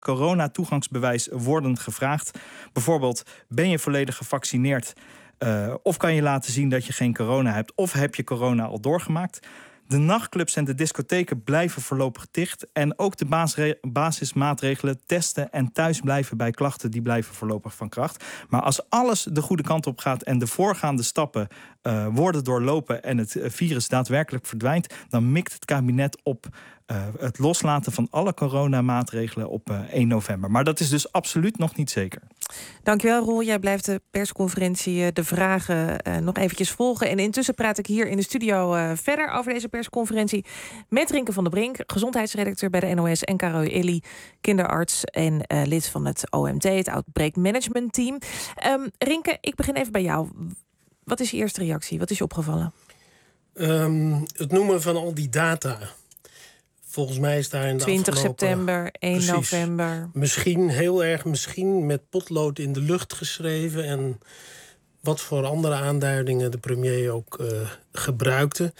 coronatoegangsbewijs worden gevraagd. Bijvoorbeeld, ben je volledig gevaccineerd? Of kan je laten zien dat je geen corona hebt? Of heb je corona al doorgemaakt? De nachtclubs en de discotheken blijven voorlopig dicht. En ook de basismaatregelen, testen en thuisblijven bij klachten, die blijven voorlopig van kracht. Maar als alles de goede kant op gaat en de voorgaande stappen worden doorlopen en het virus daadwerkelijk verdwijnt, dan mikt het kabinet op het loslaten van alle coronamaatregelen op 1 november. Maar dat is dus absoluut nog niet zeker. Dankjewel, Roel. Jij blijft de persconferentie, de vragen nog eventjes volgen. En intussen praat ik hier in de studio verder over deze persconferentie met Rinke van der Brink, gezondheidsredacteur bij de NOS, en Caro Illy, kinderarts en lid van het OMT, het Outbreak Management Team. Rinke, ik begin even bij jou. Wat is je eerste reactie? Wat is je opgevallen? Het noemen van al die data. Volgens mij is daar in de 20 september, 1 precies, november. Misschien, heel erg misschien met potlood in de lucht geschreven. En wat voor andere aanduidingen de premier ook gebruikte.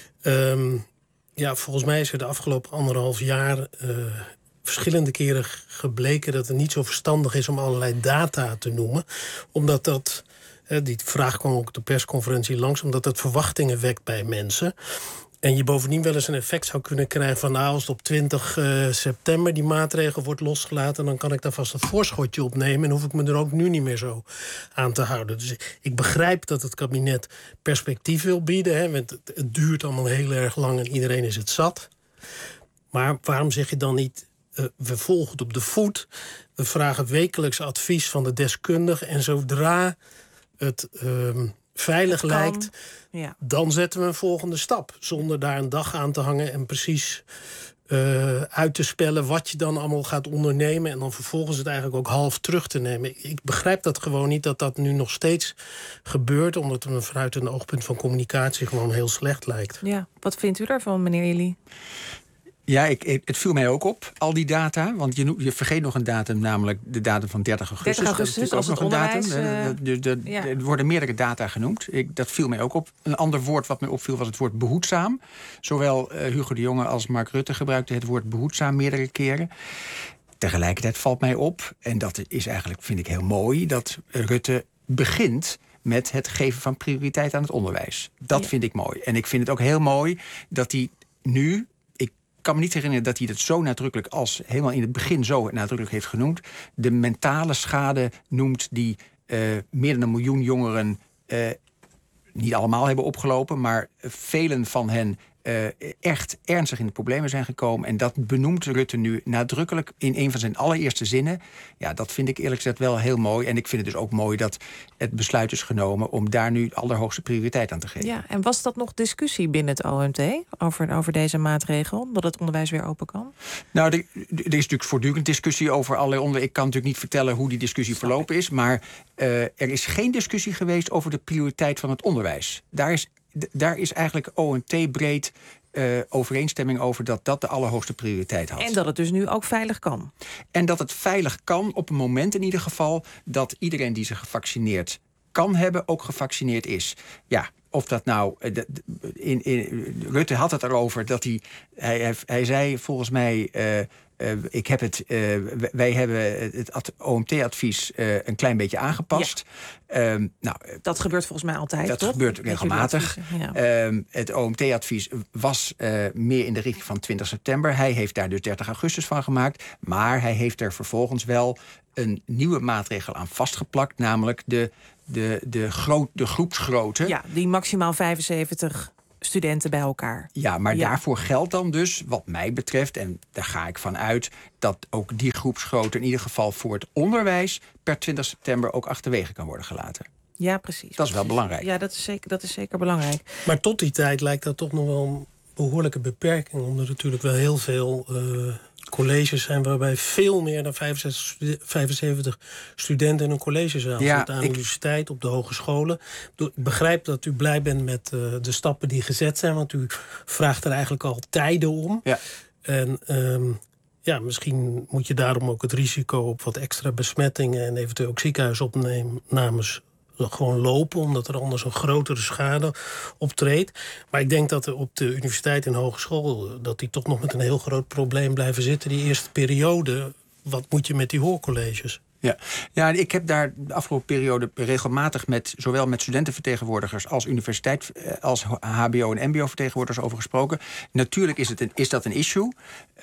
Volgens mij is er de afgelopen 1,5 jaar verschillende keren gebleken dat het niet zo verstandig is om allerlei data te noemen. Omdat dat, die vraag kwam ook op de persconferentie langs, omdat dat verwachtingen wekt bij mensen. En je bovendien wel eens een effect zou kunnen krijgen van, als het op 20 september die maatregel wordt losgelaten, dan kan ik daar vast een voorschotje op nemen en hoef ik me er ook nu niet meer zo aan te houden. Dus ik begrijp dat het kabinet perspectief wil bieden, want het duurt allemaal heel erg lang en iedereen is het zat. Maar waarom zeg je dan niet, we volgen het op de voet, we vragen wekelijks advies van de deskundigen en zodra het veilig lijkt, dan zetten we een volgende stap. Zonder daar een dag aan te hangen en precies uit te spellen wat je dan allemaal gaat ondernemen en dan vervolgens het eigenlijk ook half terug te nemen. Ik begrijp dat gewoon niet, dat dat nu nog steeds gebeurt, omdat het me vanuit een oogpunt van communicatie gewoon heel slecht lijkt. Ja, wat vindt u daarvan, meneer Illy? Ja, het viel mij ook op, al die data. Want je vergeet nog een datum, namelijk de datum van 30 augustus. 30 augustus, dat is ook nog een datum. Ja. Er worden meerdere data genoemd. Dat viel mij ook op. Een ander woord wat mij opviel was het woord behoedzaam. Zowel Hugo de Jonge als Mark Rutte gebruikten het woord behoedzaam meerdere keren. Tegelijkertijd valt mij op, en dat is eigenlijk, vind ik heel mooi, dat Rutte begint met het geven van prioriteit aan het onderwijs. Dat vind ik mooi. En ik vind het ook heel mooi dat hij nu, ik kan me niet herinneren dat hij het zo nadrukkelijk als helemaal in het begin zo nadrukkelijk heeft genoemd, de mentale schade noemt die meer dan 1 miljoen jongeren niet allemaal hebben opgelopen, maar velen van hen echt ernstig in de problemen zijn gekomen. En dat benoemt Rutte nu nadrukkelijk in een van zijn allereerste zinnen. Ja, dat vind ik eerlijk gezegd wel heel mooi. En ik vind het dus ook mooi dat het besluit is genomen om daar nu de allerhoogste prioriteit aan te geven. Ja, en was dat nog discussie binnen het OMT over deze maatregel, dat het onderwijs weer open kan? Nou, er is natuurlijk voortdurend discussie over allerlei onderwerpen. Ik kan natuurlijk niet vertellen hoe die discussie verlopen is, maar er is geen discussie geweest over de prioriteit van het onderwijs. Daar is eigenlijk OMT-breed overeenstemming over dat de allerhoogste prioriteit had. En dat het dus nu ook veilig kan. En dat het veilig kan op een moment in ieder geval dat iedereen die zich gevaccineerd kan hebben, ook gevaccineerd is. Ja, of dat nou... Rutte had het erover dat hij zei volgens mij, wij hebben het OMT-advies een klein beetje aangepast. Ja. Dat gebeurt volgens mij altijd, dat toch? gebeurt regelmatig. Het OMT-advies was meer in de richting van 20 september. Hij heeft daar dus 30 augustus van gemaakt. Maar hij heeft er vervolgens wel een nieuwe maatregel aan vastgeplakt, namelijk de groepsgrootte. Ja, die maximaal 75 studenten bij elkaar. Ja, maar daarvoor geldt dan dus, wat mij betreft, en daar ga ik van uit, dat ook die groepsgrootte in ieder geval voor het onderwijs per 20 september ook achterwege kan worden gelaten. Ja, precies. Dat is wel belangrijk. Ja, dat is zeker belangrijk. Maar tot die tijd lijkt dat toch nog wel een behoorlijke beperking, omdat er natuurlijk wel heel veel colleges zijn waarbij veel meer dan 75 studenten in een collegezaal zitten. Aan de universiteit, op de hogescholen. Ik begrijp dat u blij bent met de stappen die gezet zijn, want u vraagt er eigenlijk al tijden om. Ja. En misschien moet je daarom ook het risico op wat extra besmettingen en eventueel ook ziekenhuisopnames gewoon lopen, omdat er anders een grotere schade optreedt. Maar ik denk dat er op de universiteit en hogeschool, dat die toch nog met een heel groot probleem blijven zitten die eerste periode, wat moet je met die hoorcolleges? Ja, ik heb daar de afgelopen periode regelmatig zowel met studentenvertegenwoordigers als als HBO- en MBO-vertegenwoordigers over gesproken. Natuurlijk is dat een issue.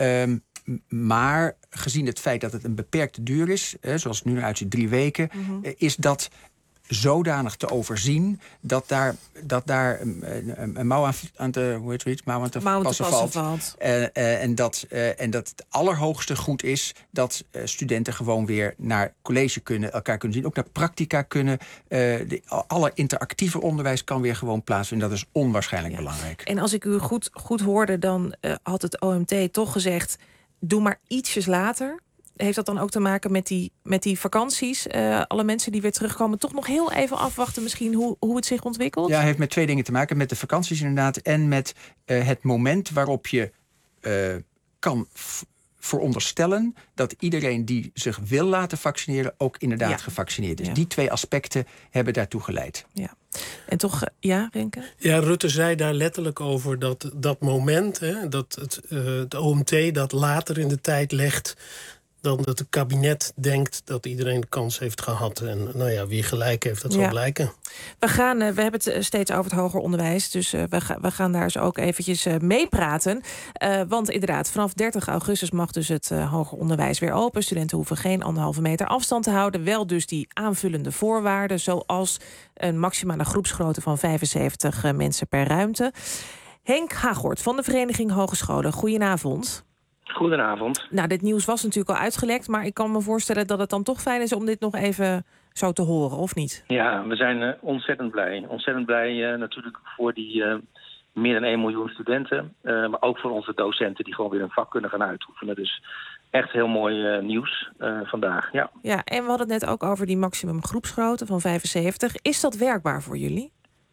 Maar gezien het feit dat het een beperkte duur is, zoals het nu eruit ziet, 3 weken, is dat zodanig te overzien dat daar een mouw aan te passen valt. En dat het allerhoogste goed is dat studenten gewoon weer naar college kunnen, elkaar kunnen zien, ook naar practica kunnen. Alle interactieve onderwijs kan weer gewoon plaatsvinden. Dat is onwaarschijnlijk belangrijk. En als ik u goed hoorde, dan had het OMT toch gezegd, doe maar ietsjes later. Heeft dat dan ook te maken met die vakanties? Alle mensen die weer terugkomen, toch nog heel even afwachten misschien hoe het zich ontwikkelt? Ja, heeft met 2 dingen te maken. Met de vakanties inderdaad en met het moment waarop je kan veronderstellen dat iedereen die zich wil laten vaccineren ook inderdaad gevaccineerd is. Ja. Die 2 aspecten hebben daartoe geleid. Ja. En toch, Renke? Ja, Rutte zei daar letterlijk over dat moment, dat het OMT dat later in de tijd legt dan dat het kabinet denkt dat iedereen de kans heeft gehad. En wie gelijk heeft, dat zal blijken. We hebben het steeds over het hoger onderwijs. Dus we gaan daar eens ook eventjes meepraten. Want inderdaad, vanaf 30 augustus mag dus het hoger onderwijs weer open. Studenten hoeven geen 1,5 meter afstand te houden. Wel dus die aanvullende voorwaarden, zoals een maximale groepsgrootte van 75 mensen per ruimte. Henk Hagort van de Vereniging Hogescholen, goedenavond. Goedenavond. Nou, dit nieuws was natuurlijk al uitgelekt, maar ik kan me voorstellen dat het dan toch fijn is om dit nog even zo te horen, of niet? Ja, we zijn ontzettend blij. Ontzettend blij natuurlijk voor die meer dan 1 miljoen studenten. Maar ook voor onze docenten die gewoon weer een vak kunnen gaan uitoefenen. Dus echt heel mooi nieuws vandaag, ja. Ja, en we hadden het net ook over die maximum groepsgrootte van 75. Is dat werkbaar voor jullie?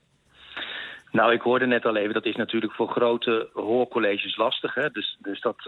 Nou, ik hoorde net al even, dat is natuurlijk voor grote hoorcolleges lastig. Hè? Dus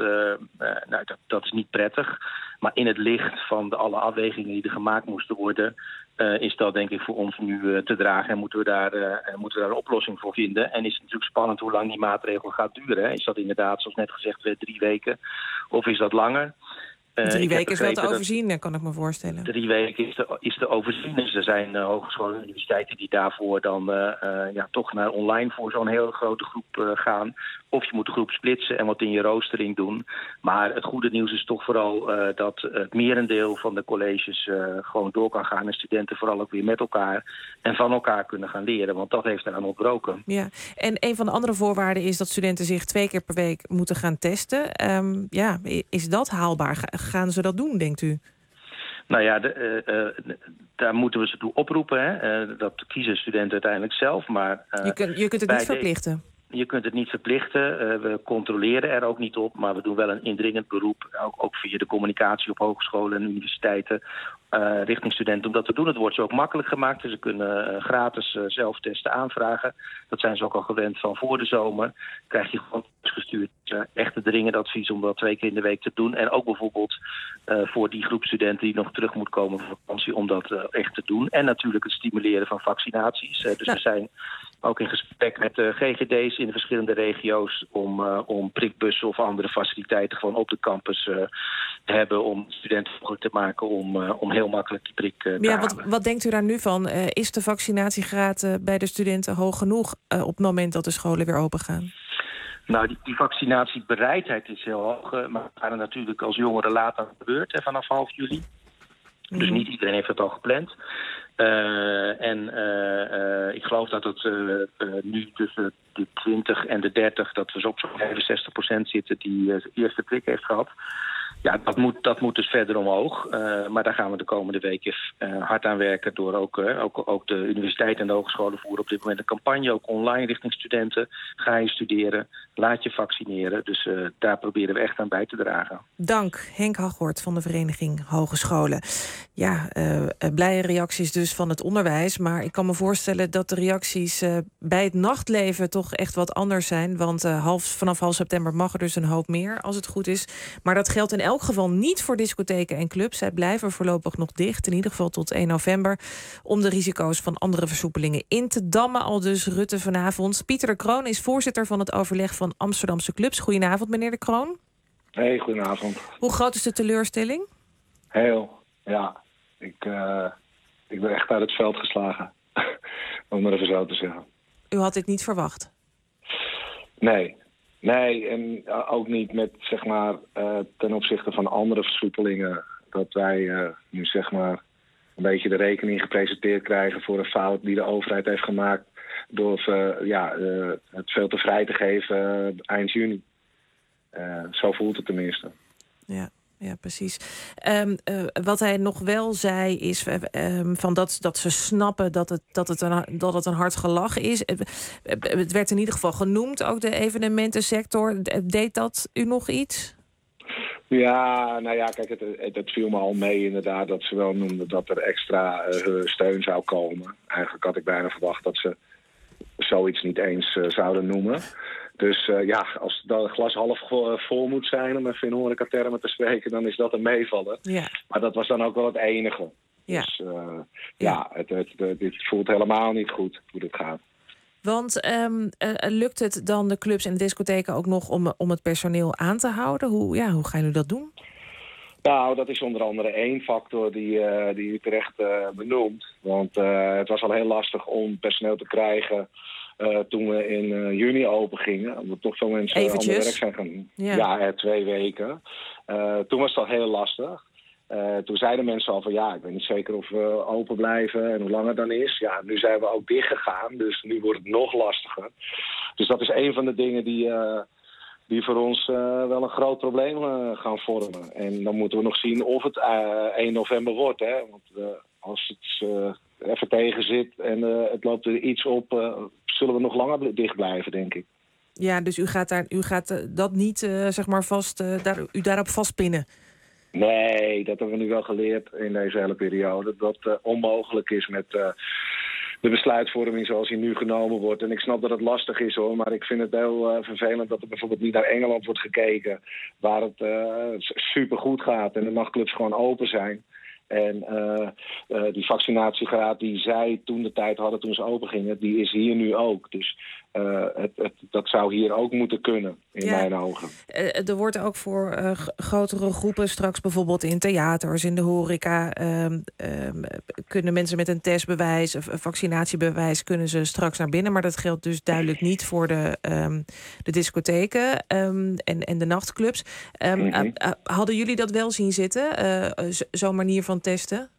dat is niet prettig. Maar in het licht van alle afwegingen die er gemaakt moesten worden, is dat denk ik voor ons nu te dragen. En moeten we daar een oplossing voor vinden. En is het natuurlijk spannend hoe lang die maatregel gaat duren. Hè? Is dat inderdaad, zoals net gezegd, 3 weken? Of is dat langer? 3 weken is wel te overzien, kan ik me voorstellen. 3 weken is te overzien. Dus er zijn hogescholen en universiteiten die daarvoor dan toch naar online voor zo'n hele grote groep gaan. Of je moet de groep splitsen en wat in je roostering doen. Maar het goede nieuws is toch vooral dat het merendeel van de colleges gewoon door kan gaan. En studenten vooral ook weer met elkaar en van elkaar kunnen gaan leren. Want dat heeft eraan ontbroken. Ja, en een van de andere voorwaarden is dat studenten zich 2 keer per week moeten gaan testen. Is dat haalbaar? Gaan ze dat doen, denkt u? Nou ja, daar moeten we ze toe oproepen. Hè. Dat kiezen studenten uiteindelijk zelf. Maar je kunt het niet verplichten. Je kunt het niet verplichten. We controleren er ook niet op. Maar we doen wel een indringend beroep. Ook via de communicatie op hogescholen en universiteiten. Richting studenten om dat te doen. Het wordt ze ook makkelijk gemaakt. Dus ze kunnen gratis zelftesten aanvragen. Dat zijn ze ook al gewend van voor de zomer. Krijg je gewoon gestuurd echt een dringend advies om dat 2 keer in de week te doen. En ook bijvoorbeeld voor die groep studenten die nog terug moet komen van vakantie om dat echt te doen. En natuurlijk het stimuleren van vaccinaties. Dus we zijn ook in gesprek met GGD's in de verschillende regio's om prikbussen of andere faciliteiten gewoon op de campus te hebben om studenten mogelijk te maken om heel makkelijk die prik te halen. Wat denkt u daar nu van? Is de vaccinatiegraad bij de studenten hoog genoeg op het moment dat de scholen weer open gaan? Nou, die vaccinatiebereidheid is heel hoog. Maar we gaan natuurlijk als jongeren later aan de beurt vanaf half juli. Dus niet iedereen heeft het al gepland. Ik geloof dat het nu tussen de 20 en de 30... dat we op zo'n 65% zitten die de eerste prik heeft gehad. Ja, dat moet dus verder omhoog. Maar daar gaan we de komende weken hard aan werken door ook de universiteiten en de hogescholen voeren op dit moment een campagne, ook online richting studenten. Ga je studeren, laat je vaccineren. Dus daar proberen we echt aan bij te dragen. Dank, Henk Hagort van de Vereniging Hogescholen. Ja, blije reacties dus van het onderwijs. Maar ik kan me voorstellen dat de reacties bij het nachtleven toch echt wat anders zijn. Want vanaf half september mag er dus een hoop meer, als het goed is. Maar dat geldt in elk geval niet voor discotheken en clubs. Zij blijven voorlopig nog dicht, in ieder geval tot 1 november... om de risico's van andere versoepelingen in te dammen. Al dus Rutte vanavond. Pieter de Kroon is voorzitter van het overleg van Amsterdamse clubs. Goedenavond, meneer de Kroon. Hey, goedenavond. Hoe groot is de teleurstelling? Heel, ja. Ik ben echt uit het veld geslagen. Om het even zo te zeggen. U had dit niet verwacht? Nee, en ook niet met, zeg maar, ten opzichte van andere versoepelingen, dat wij nu, zeg maar, een beetje de rekening gepresenteerd krijgen voor een fout die de overheid heeft gemaakt door het veel te vrij te geven eind juni. Zo voelt het tenminste. Ja, precies. Wat hij nog wel zei is van dat ze snappen dat het een hard gelach is. Het werd in ieder geval genoemd, ook de evenementensector. Deed dat u nog iets? Ja, nou ja, kijk, het viel me al mee inderdaad dat ze wel noemden dat er extra steun zou komen. Eigenlijk had ik bijna verwacht dat ze zoiets niet eens zouden noemen. Dus als het glas half vol moet zijn, om even in horecatermen te spreken, dan is dat een meevaller. Ja. Maar dat was dan ook wel het enige. Ja. Dus dit voelt helemaal niet goed hoe dit gaat. Want lukt het dan de clubs en discotheken ook nog om het personeel aan te houden? Hoe gaan jullie dat doen? Nou, dat is onder andere één factor die u terecht benoemt. Want het was al heel lastig om personeel te krijgen toen we in juni open gingen. Omdat toch veel mensen aan het werk zijn gaan. Ja, 2 weken. Toen was het al heel lastig. Toen zeiden mensen al van ik weet niet zeker of we open blijven en hoe lang het dan is. Ja, nu zijn we ook dicht gegaan, dus nu wordt het nog lastiger. Dus dat is een van de dingen die voor ons wel een groot probleem gaan vormen. En dan moeten we nog zien of het 1 november wordt. Hè? Want als het even tegen zit en het loopt er iets op, zullen we nog langer dicht blijven, denk ik. Ja, dus u gaat dat niet zeg maar vast, u daarop vastpinnen? Nee, dat hebben we nu wel geleerd in deze hele periode. Dat onmogelijk is met de besluitvorming zoals die nu genomen wordt. En ik snap dat het lastig is hoor, maar ik vind het heel vervelend dat er bijvoorbeeld niet naar Engeland wordt gekeken, waar het super goed gaat en de nachtclubs gewoon open zijn. En die vaccinatiegraad die zij toen de tijd hadden toen ze open gingen, die is hier nu ook. Dus dat zou hier ook moeten kunnen, in mijn ogen. Er wordt ook voor grotere groepen straks bijvoorbeeld in theaters, in de horeca, kunnen mensen met een testbewijs of een vaccinatiebewijs kunnen ze straks naar binnen. Maar dat geldt dus duidelijk niet voor de discotheken en de nachtclubs. Hadden jullie dat wel zien zitten, zo'n manier van testen?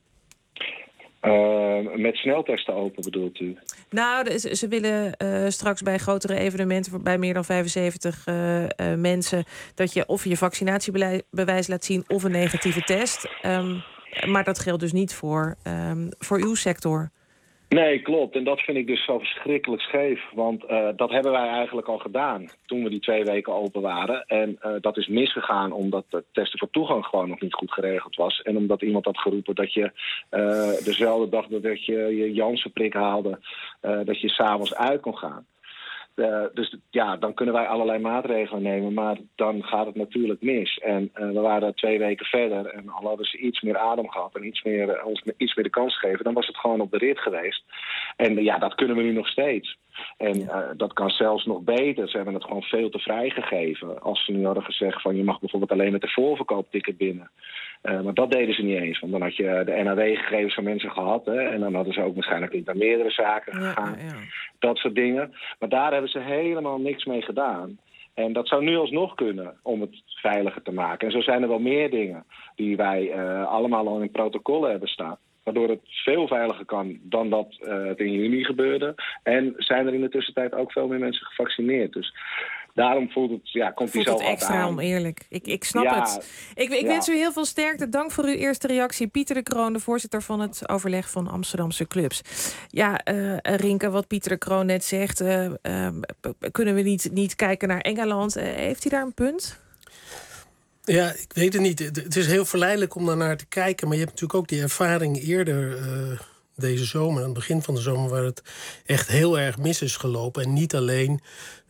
Met sneltesten open bedoelt u? Nou, ze willen straks bij grotere evenementen, bij meer dan 75 mensen, dat je of je vaccinatiebewijs laat zien of een negatieve test. Maar dat geldt dus niet voor uw sector. Nee, klopt. En dat vind ik dus zo verschrikkelijk scheef. Want dat hebben wij eigenlijk al gedaan toen we die 2 weken open waren. En dat is misgegaan omdat het testen voor toegang gewoon nog niet goed geregeld was. En omdat iemand had geroepen dat je dezelfde dag dat je je Janssen-prik haalde, dat je 's avonds uit kon gaan. Dus dan kunnen wij allerlei maatregelen nemen, maar dan gaat het natuurlijk mis. En we waren 2 weken verder en al hadden ze iets meer adem gehad en ons iets meer de kans gegeven, dan was het gewoon op de rit geweest. En dat kunnen we nu nog steeds. En dat kan zelfs nog beter. Ze hebben het gewoon veel te vrij gegeven. Als ze nu hadden gezegd van je mag bijvoorbeeld alleen met de voorverkoopticket binnen. Maar dat deden ze niet eens. Want dan had je de NAW-gegevens van mensen gehad. Hè, en dan hadden ze ook waarschijnlijk niet naar meerdere zaken gegaan. Ja. Dat soort dingen. Maar daar hebben ze helemaal niks mee gedaan. En dat zou nu alsnog kunnen om het veiliger te maken. En zo zijn er wel meer dingen die wij allemaal al in protocollen hebben staan. Waardoor het veel veiliger kan dan dat het in juni gebeurde. En zijn er in de tussentijd ook veel meer mensen gevaccineerd. Dus daarom komt die zo hard aan. Het extra oneerlijk. Ik snap het. Ik wens u heel veel sterkte. Dank voor uw eerste reactie. Pieter de Kroon, de voorzitter van het overleg van Amsterdamse clubs. Ja, Rinke, wat Pieter de Kroon net zegt. Kunnen we niet kijken naar Engeland? Heeft hij daar een punt? Ja, ik weet het niet. Het is heel verleidelijk om daarnaar te kijken. Maar je hebt natuurlijk ook die ervaring eerder deze zomer, aan het begin van de zomer, waar het echt heel erg mis is gelopen. En niet alleen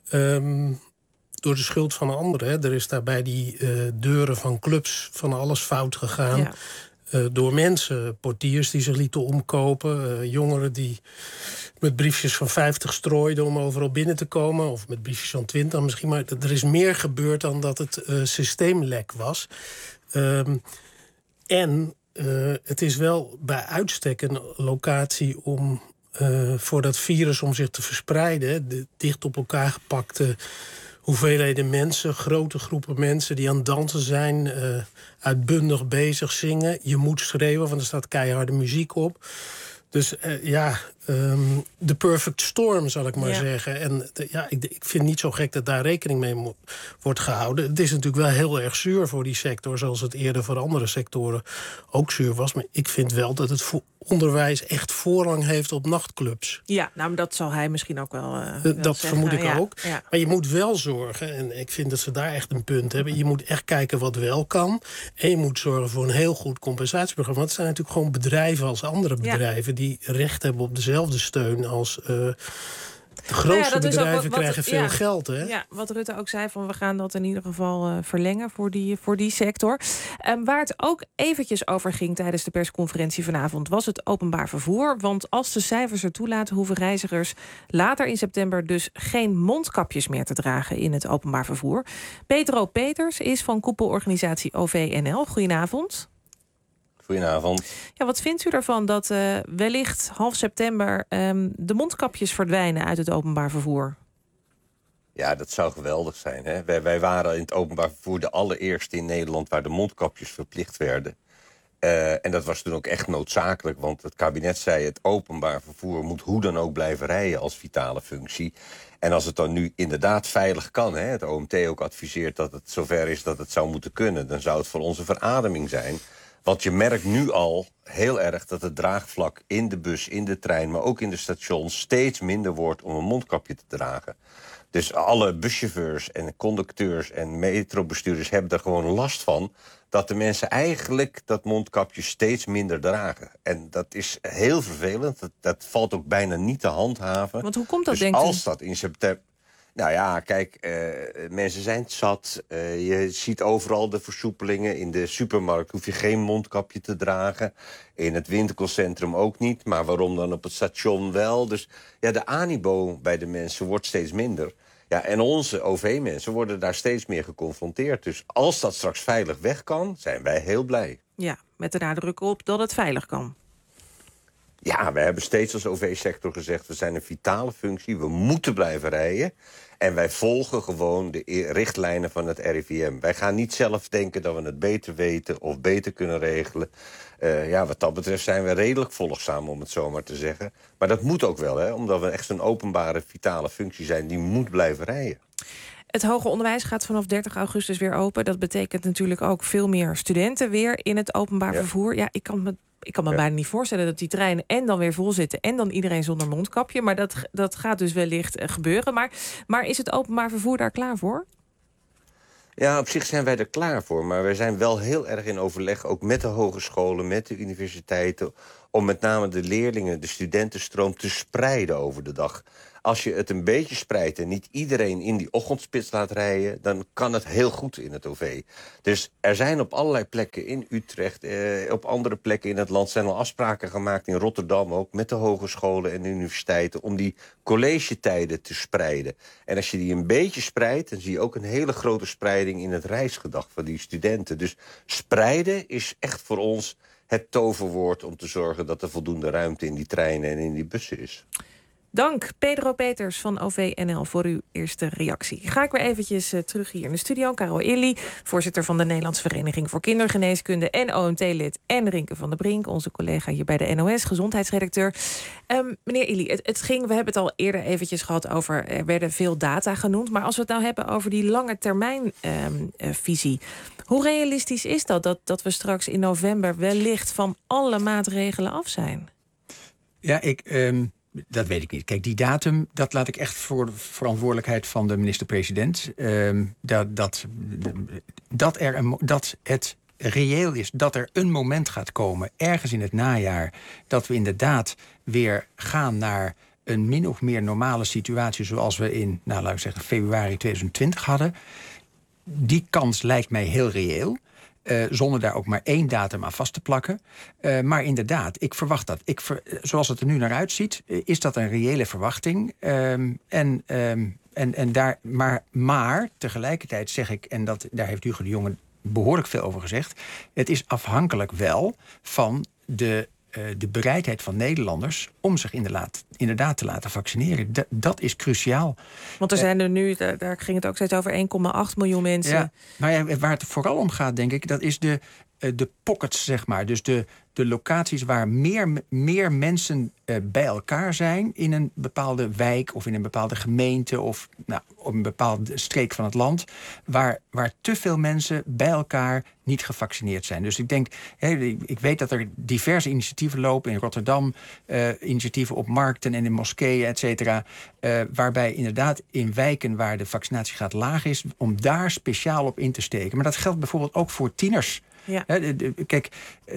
door de schuld van anderen. Hè. Er is daar bij die deuren van clubs van alles fout gegaan. Ja. Door mensen, portiers die zich lieten omkopen, jongeren die met briefjes van 50 strooiden om overal binnen te komen, of met briefjes van 20 misschien, maar er is meer gebeurd dan dat het systeemlek was. En het is wel bij uitstek een locatie om voor dat virus om zich te verspreiden. De dicht op elkaar gepakte hoeveelheden mensen, grote groepen mensen die aan het dansen zijn, uitbundig bezig zingen. Je moet schreeuwen, want er staat keiharde muziek op. Dus de perfect storm, zal ik maar zeggen. En ik vind niet zo gek dat daar rekening mee wordt gehouden. Het is natuurlijk wel heel erg zuur voor die sector, zoals het eerder voor andere sectoren ook zuur was. Maar ik vind wel dat het onderwijs echt voorrang heeft op nachtclubs. Ja, nou, dat zal hij misschien ook wel dat zeggen. vermoed ik ook. Ja. Maar je moet wel zorgen, en ik vind dat ze daar echt een punt hebben. Je moet echt kijken wat wel kan. En je moet zorgen voor een heel goed compensatieprogramma. Want het zijn natuurlijk gewoon bedrijven als andere bedrijven die recht hebben op dezelfde steun als de grootste bedrijven krijgen veel geld. Hè? Ja, wat Rutte ook zei, van we gaan dat in ieder geval verlengen voor die sector. Waar het ook eventjes over ging tijdens de persconferentie vanavond was het openbaar vervoer. Want als de cijfers er toelaten, hoeven reizigers later in september dus geen mondkapjes meer te dragen in het openbaar vervoer. Pedro Peters is van koepelorganisatie OV-NL. Goedenavond. Goedenavond. Ja, wat vindt u ervan dat wellicht half september de mondkapjes verdwijnen uit het openbaar vervoer? Ja, dat zou geweldig zijn. Hè? Wij waren in het openbaar vervoer de allereerste in Nederland waar de mondkapjes verplicht werden. En dat was toen ook echt noodzakelijk, want het kabinet zei het openbaar vervoer moet hoe dan ook blijven rijden als vitale functie. En als het dan nu inderdaad veilig kan, hè, het OMT ook adviseert dat het zover is dat het zou moeten kunnen, dan zou het voor onze verademing zijn. Want je merkt nu al heel erg dat het draagvlak in de bus, in de trein, maar ook in de stations steeds minder wordt om een mondkapje te dragen. Dus alle buschauffeurs en conducteurs en metrobestuurders hebben er gewoon last van dat de mensen eigenlijk dat mondkapje steeds minder dragen. En dat is heel vervelend. Dat valt ook bijna niet te handhaven. Want hoe komt dat, dus denk je? als dat in september... Nou ja, kijk, mensen zijn zat. Je ziet overal de versoepelingen. In de supermarkt hoef je geen mondkapje te dragen. In het winkelcentrum ook niet. Maar waarom dan op het station wel? Dus ja, de animo bij de mensen wordt steeds minder. Ja, en onze OV-mensen worden daar steeds meer geconfronteerd. Dus als dat straks veilig weg kan, zijn wij heel blij. Ja, met de nadruk op dat het veilig kan. Ja, we hebben steeds als OV-sector gezegd, we zijn een vitale functie, we moeten blijven rijden. En wij volgen gewoon de richtlijnen van het RIVM. Wij gaan niet zelf denken dat we het beter weten of beter kunnen regelen. Wat dat betreft zijn we redelijk volgzaam, om het zo maar te zeggen. Maar dat moet ook wel, hè, omdat we echt een openbare, vitale functie zijn die moet blijven rijden. Het hoger onderwijs gaat vanaf 30 augustus weer open. Dat betekent natuurlijk ook veel meer studenten weer in het openbaar vervoer. Ja, ik kan me bijna niet voorstellen dat die treinen en dan weer vol zitten en dan iedereen zonder mondkapje. Maar dat gaat dus wellicht gebeuren. Maar is het openbaar vervoer daar klaar voor? Ja, op zich zijn wij er klaar voor. Maar wij zijn wel heel erg in overleg, ook met de hogescholen, met de universiteiten, om met name de leerlingen, de studentenstroom te spreiden over de dag. Als je het een beetje spreidt en niet iedereen in die ochtendspits laat rijden, dan kan het heel goed in het OV. Dus er zijn op allerlei plekken in Utrecht, op andere plekken in het land zijn al afspraken gemaakt, in Rotterdam ook, met de hogescholen en de universiteiten, om die collegetijden te spreiden. En als je die een beetje spreidt, dan zie je ook een hele grote spreiding in het reisgedrag van die studenten. Dus spreiden is echt voor ons het toverwoord om te zorgen dat er voldoende ruimte in die treinen en in die bussen is. Dank Pedro Peters van OV-NL voor uw eerste reactie. Ga ik weer eventjes terug hier in de studio. Carol Illy, voorzitter van de Nederlandse Vereniging voor Kindergeneeskunde en OMT-lid. En Rinke van der Brink, onze collega hier bij de NOS, gezondheidsredacteur. Meneer Illy, we hebben het al eerder eventjes gehad over, er werden veel data genoemd. Maar als we het nou hebben over die lange termijn visie. Hoe realistisch is dat we straks in november wellicht van alle maatregelen af zijn? Ja, dat weet ik niet. Kijk, die datum, dat laat ik echt voor de verantwoordelijkheid van de minister-president. Dat het reëel is dat er een moment gaat komen, ergens in het najaar, dat we inderdaad weer gaan naar een min of meer normale situatie zoals we in, laten we zeggen, februari 2020 hadden. Die kans lijkt mij heel reëel. Zonder daar ook maar één datum aan vast te plakken. Maar inderdaad, ik verwacht dat. Zoals het er nu naar uitziet, is dat een reële verwachting. Maar tegelijkertijd zeg ik, en daar heeft Hugo de Jonge behoorlijk veel over gezegd. Het is afhankelijk wel van de bereidheid van Nederlanders om zich inderdaad te laten vaccineren. Dat is cruciaal. Want er zijn er nu, daar ging het ook steeds over, 1,8 miljoen mensen. Ja, maar waar het vooral om gaat, denk ik, dat is de pockets, zeg maar. Dus de locaties waar meer mensen bij elkaar zijn in een bepaalde wijk of in een bepaalde gemeente of op een bepaalde streek van het land, waar te veel mensen bij elkaar niet gevaccineerd zijn. Dus ik denk, ik weet dat er diverse initiatieven lopen in Rotterdam, initiatieven op markten en in moskeeën, et cetera, waarbij inderdaad in wijken waar de vaccinatiegraad laag is, om daar speciaal op in te steken. Maar dat geldt bijvoorbeeld ook voor tieners. Ja. Kijk,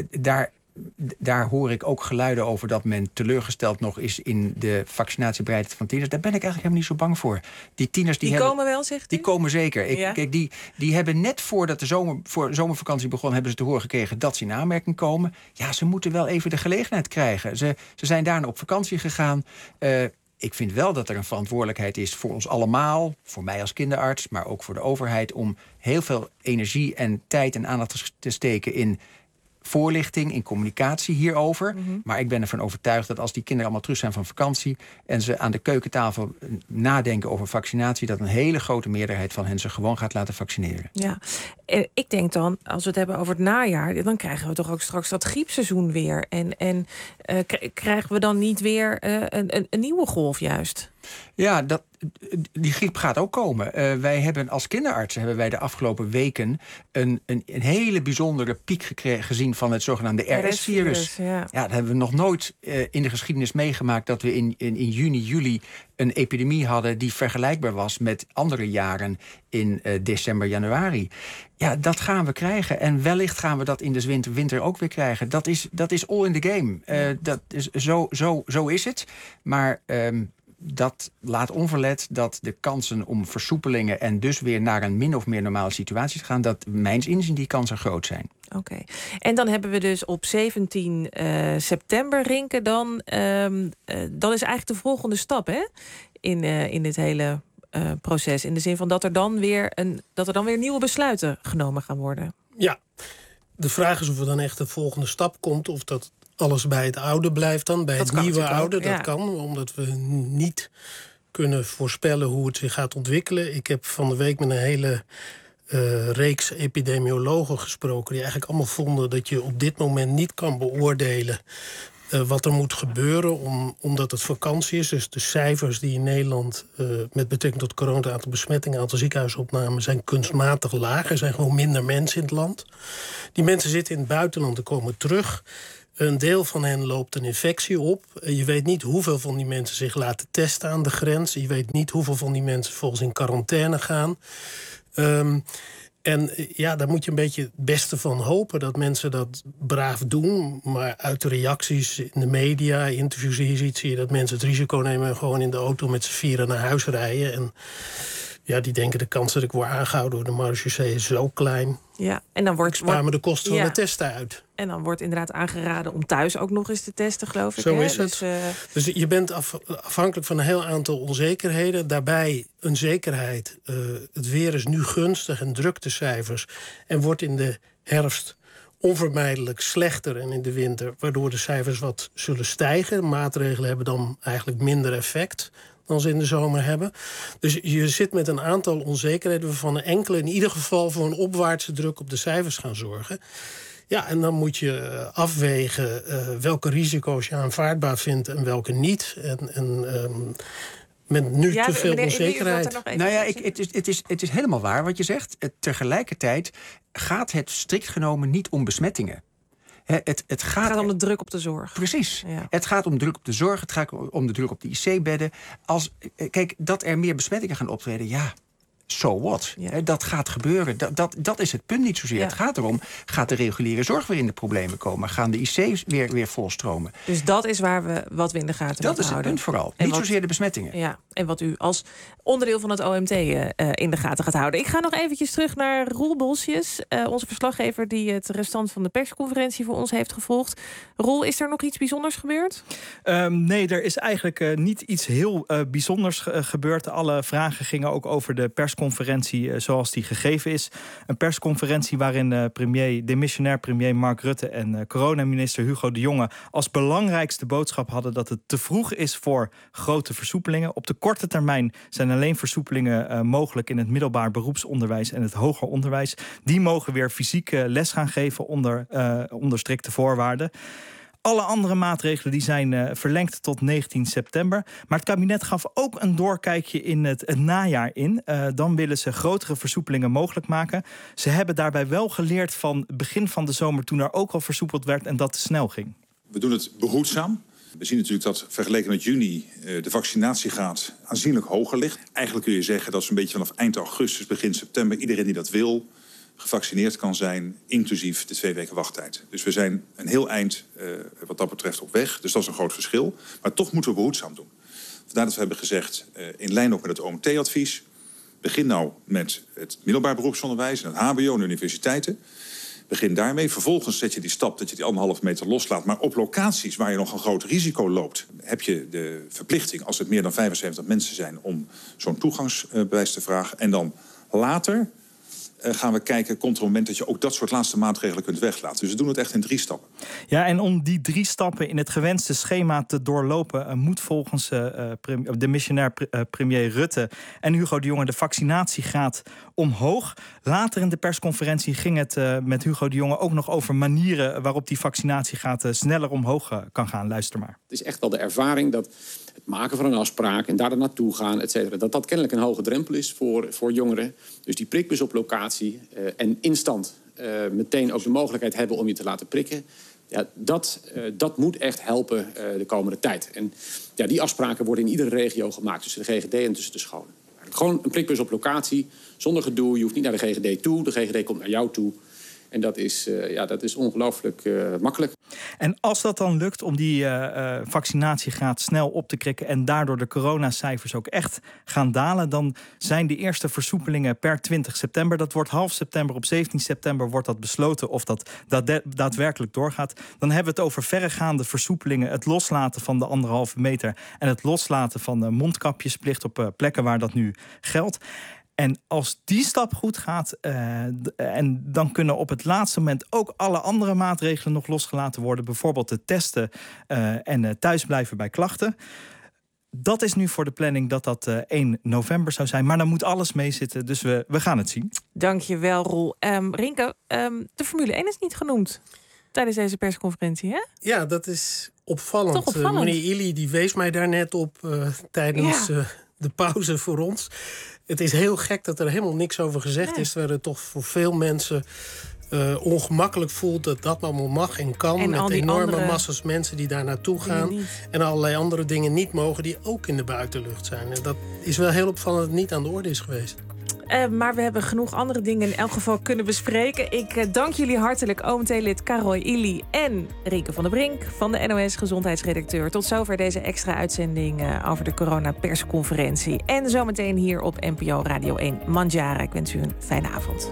daar hoor ik ook geluiden over dat men teleurgesteld nog is in de vaccinatiebereidheid van tieners. Daar ben ik eigenlijk helemaal niet zo bang voor. Die tieners die komen wel, zegt u? Die komen zeker. Ja. Kijk, die hebben net voordat de zomervakantie begon, hebben ze te horen gekregen dat ze in aanmerking komen. Ja, ze moeten wel even de gelegenheid krijgen. Ze zijn daarna op vakantie gegaan. Ik vind wel dat er een verantwoordelijkheid is voor ons allemaal, voor mij als kinderarts, maar ook voor de overheid, om heel veel energie en tijd en aandacht te steken in voorlichting, in communicatie hierover. Mm-hmm. Maar ik ben ervan overtuigd dat als die kinderen allemaal terug zijn van vakantie en ze aan de keukentafel nadenken over vaccinatie, dat een hele grote meerderheid van hen zich gewoon gaat laten vaccineren. Ja, en ik denk dan, als we het hebben over het najaar, dan krijgen we toch ook straks dat griepseizoen weer. En krijgen we dan niet weer een nieuwe golf juist? Ja, die griep gaat ook komen. Wij hebben als kinderartsen de afgelopen weken een hele bijzondere piek gezien van het zogenaamde RS-virus. Ja, dat hebben we nog nooit in de geschiedenis meegemaakt, dat we in juni, juli een epidemie hadden die vergelijkbaar was met andere jaren in december, januari. Ja, dat gaan we krijgen. En wellicht gaan we dat in de winter ook weer krijgen. Dat is all in the game. Zo is het. Maar dat laat onverlet dat de kansen om versoepelingen en dus weer naar een min of meer normale situatie te gaan, dat mijns inzien die kansen groot zijn. Oké. En dan hebben we dus op 17 september, Rinke, dan is eigenlijk de volgende stap, hè? In dit hele proces. In de zin van dat er dan weer nieuwe besluiten genomen gaan worden. Ja, de vraag is of er dan echt de volgende stap komt, of dat alles bij het oude blijft dan, bij het nieuwe oude. Dat kan, omdat we niet kunnen voorspellen hoe het zich gaat ontwikkelen. Ik heb van de week met een hele reeks epidemiologen gesproken, die eigenlijk allemaal vonden dat je op dit moment niet kan beoordelen wat er moet gebeuren, omdat het vakantie is. Dus de cijfers die in Nederland met betrekking tot corona, aantal besmettingen, aantal ziekenhuisopnamen, zijn kunstmatig laag. Er zijn gewoon minder mensen in het land. Die mensen zitten in het buitenland en komen terug. Een deel van hen loopt een infectie op. Je weet niet hoeveel van die mensen zich laten testen aan de grens. Je weet niet hoeveel van die mensen volgens in quarantaine gaan. En ja, daar moet je een beetje het beste van hopen dat mensen dat braaf doen. Maar uit de reacties in de media, interviews die je ziet, zie je dat mensen het risico nemen en gewoon in de auto met z'n vieren naar huis rijden. En ja, die denken de kans dat ik word aangehouden door de marechaussee is zo klein. Ja, en dan spaar me de kosten van de testen uit. En dan wordt inderdaad aangeraden om thuis ook nog eens te testen, geloof ik. Zo is het. Dus je bent afhankelijk van een heel aantal onzekerheden. Daarbij een zekerheid. Het weer is nu gunstig en druktecijfers. En wordt in de herfst onvermijdelijk slechter en in de winter, waardoor de cijfers wat zullen stijgen. Maatregelen hebben dan eigenlijk minder effect dan ze in de zomer hebben. Dus je zit met een aantal onzekerheden waarvan een enkele in ieder geval voor een opwaartse druk op de cijfers gaan zorgen. Ja, en dan moet je afwegen welke risico's je aanvaardbaar vindt en welke niet. Met nu te veel onzekerheid. Nou ja, het is helemaal waar wat je zegt. Tegelijkertijd gaat het strikt genomen niet om besmettingen. Het gaat om de druk op de zorg. Precies. Ja. Het gaat om druk op de zorg. Het gaat om de druk op de IC-bedden. Kijk, dat er meer besmettingen gaan optreden, ja, so what? Ja. Dat gaat gebeuren. Dat is het punt niet zozeer. Ja. Het gaat erom, gaat de reguliere zorg weer in de problemen komen? Gaan de IC's weer volstromen? Dus dat is waar we wat we in de gaten moeten houden. Dat is het punt vooral. Niet zozeer de besmettingen. Ja. En wat u als onderdeel van het OMT in de gaten gaat houden. Ik ga nog eventjes terug naar Roel Bolsius. Onze verslaggever die het restant van de persconferentie voor ons heeft gevolgd. Roel, is er nog iets bijzonders gebeurd? Nee, er is eigenlijk niet iets heel bijzonders gebeurd. Alle vragen gingen ook over de persconferentie zoals die gegeven is. Een persconferentie waarin demissionair premier Mark Rutte en coronaminister Hugo de Jonge als belangrijkste boodschap hadden dat het te vroeg is voor grote versoepelingen. Op de korte termijn zijn alleen versoepelingen mogelijk in het middelbaar beroepsonderwijs en het hoger onderwijs. Die mogen weer fysiek les gaan geven onder strikte voorwaarden. Alle andere maatregelen die zijn verlengd tot 19 september. Maar het kabinet gaf ook een doorkijkje in het najaar in. Dan willen ze grotere versoepelingen mogelijk maken. Ze hebben daarbij wel geleerd van het begin van de zomer toen er ook al versoepeld werd en dat te snel ging. We doen het behoedzaam. We zien natuurlijk dat vergeleken met juni de vaccinatiegraad aanzienlijk hoger ligt. Eigenlijk kun je zeggen dat zo'n beetje vanaf eind augustus, begin september iedereen die dat wil gevaccineerd kan zijn, inclusief de 2 weken wachttijd. Dus we zijn een heel eind wat dat betreft op weg. Dus dat is een groot verschil. Maar toch moeten we behoedzaam doen. Vandaar dat we hebben gezegd, in lijn ook met het OMT-advies, begin nou met het middelbaar beroepsonderwijs en het HBO en de universiteiten. Begin daarmee. Vervolgens zet je die stap dat je die 1,5 meter loslaat. Maar op locaties waar je nog een groot risico loopt, heb je de verplichting, als het meer dan 75 mensen zijn, om zo'n toegangsbewijs te vragen. En dan later gaan we kijken, komt er een moment dat je ook dat soort laatste maatregelen kunt weglaten. Dus we doen het echt in 3 stappen. Ja, en om die 3 stappen in het gewenste schema te doorlopen, moet volgens de missionair premier Rutte en Hugo de Jonge de vaccinatiegraad omhoog. Later in de persconferentie ging het met Hugo de Jonge ook nog over manieren waarop die vaccinatiegraad sneller omhoog kan gaan. Luister maar. Het is echt wel de ervaring dat het maken van een afspraak en daar naartoe gaan, et cetera, dat kennelijk een hoge drempel is voor jongeren. Dus die prikbus op locatie en instant meteen ook de mogelijkheid hebben om je te laten prikken. Ja, dat moet echt helpen de komende tijd. En ja, die afspraken worden in iedere regio gemaakt tussen de GGD en tussen de scholen. Gewoon een prikbus op locatie, zonder gedoe. Je hoeft niet naar de GGD toe, de GGD komt naar jou toe. En dat is ongelooflijk makkelijk. En als dat dan lukt om die vaccinatiegraad snel op te krikken en daardoor de coronacijfers ook echt gaan dalen, dan zijn de eerste versoepelingen per 20 september. Dat wordt half september. Op 17 september wordt dat besloten of dat daadwerkelijk doorgaat. Dan hebben we het over verregaande versoepelingen, het loslaten van de 1,5 meter en het loslaten van de mondkapjesplicht op plekken waar dat nu geldt. En als die stap goed gaat, en dan kunnen op het laatste moment ook alle andere maatregelen nog losgelaten worden. Bijvoorbeeld de testen en thuisblijven bij klachten. Dat is nu voor de planning dat 1 november zou zijn. Maar dan moet alles meezitten, dus we gaan het zien. Dankjewel, Roel. Rinke, de Formule 1 is niet genoemd tijdens deze persconferentie, hè? Ja, dat is opvallend. Toch opvallend. Meneer Illy die wees mij daar net op tijdens de pauze voor ons. Het is heel gek dat er helemaal niks over gezegd is. Terwijl het toch voor veel mensen ongemakkelijk voelt dat dat allemaal mag en kan. En met enorme massas mensen die daar naartoe gaan. En allerlei andere dingen niet mogen die ook in de buitenlucht zijn. En dat is wel heel opvallend dat het niet aan de orde is geweest. Maar we hebben genoeg andere dingen in elk geval kunnen bespreken. Ik dank jullie hartelijk, OMT-lid Caroy Illy en Rinke van der Brink van de NOS gezondheidsredacteur. Tot zover deze extra uitzending over de coronapersconferentie. En zometeen hier op NPO Radio 1 Mandjaren. Ik wens u een fijne avond.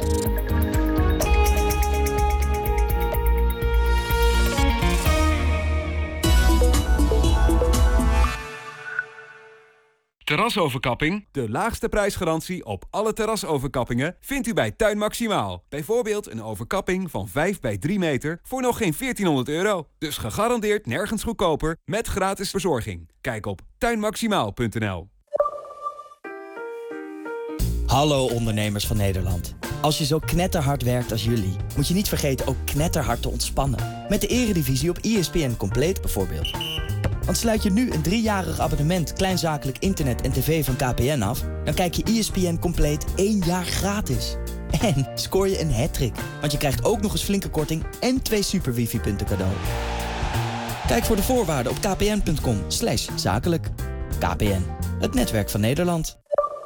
Terrasoverkapping. De laagste prijsgarantie op alle terrasoverkappingen vindt u bij Tuin Maximaal. Bijvoorbeeld een overkapping van 5 bij 3 meter voor nog geen €1400. Dus gegarandeerd nergens goedkoper met gratis verzorging. Kijk op tuinmaximaal.nl. Hallo ondernemers van Nederland. Als je zo knetterhard werkt als jullie, moet je niet vergeten ook knetterhard te ontspannen. Met de Eredivisie op ESPN Compleet bijvoorbeeld. Want sluit je nu een 3-jarig abonnement kleinzakelijk internet en tv van KPN af, dan kijk je ESPN Compleet 1 jaar gratis. En scoor je een hattrick, want je krijgt ook nog eens flinke korting en 2 super wifi-punten cadeau. Kijk voor de voorwaarden op kpn.com/zakelijk. KPN, het netwerk van Nederland.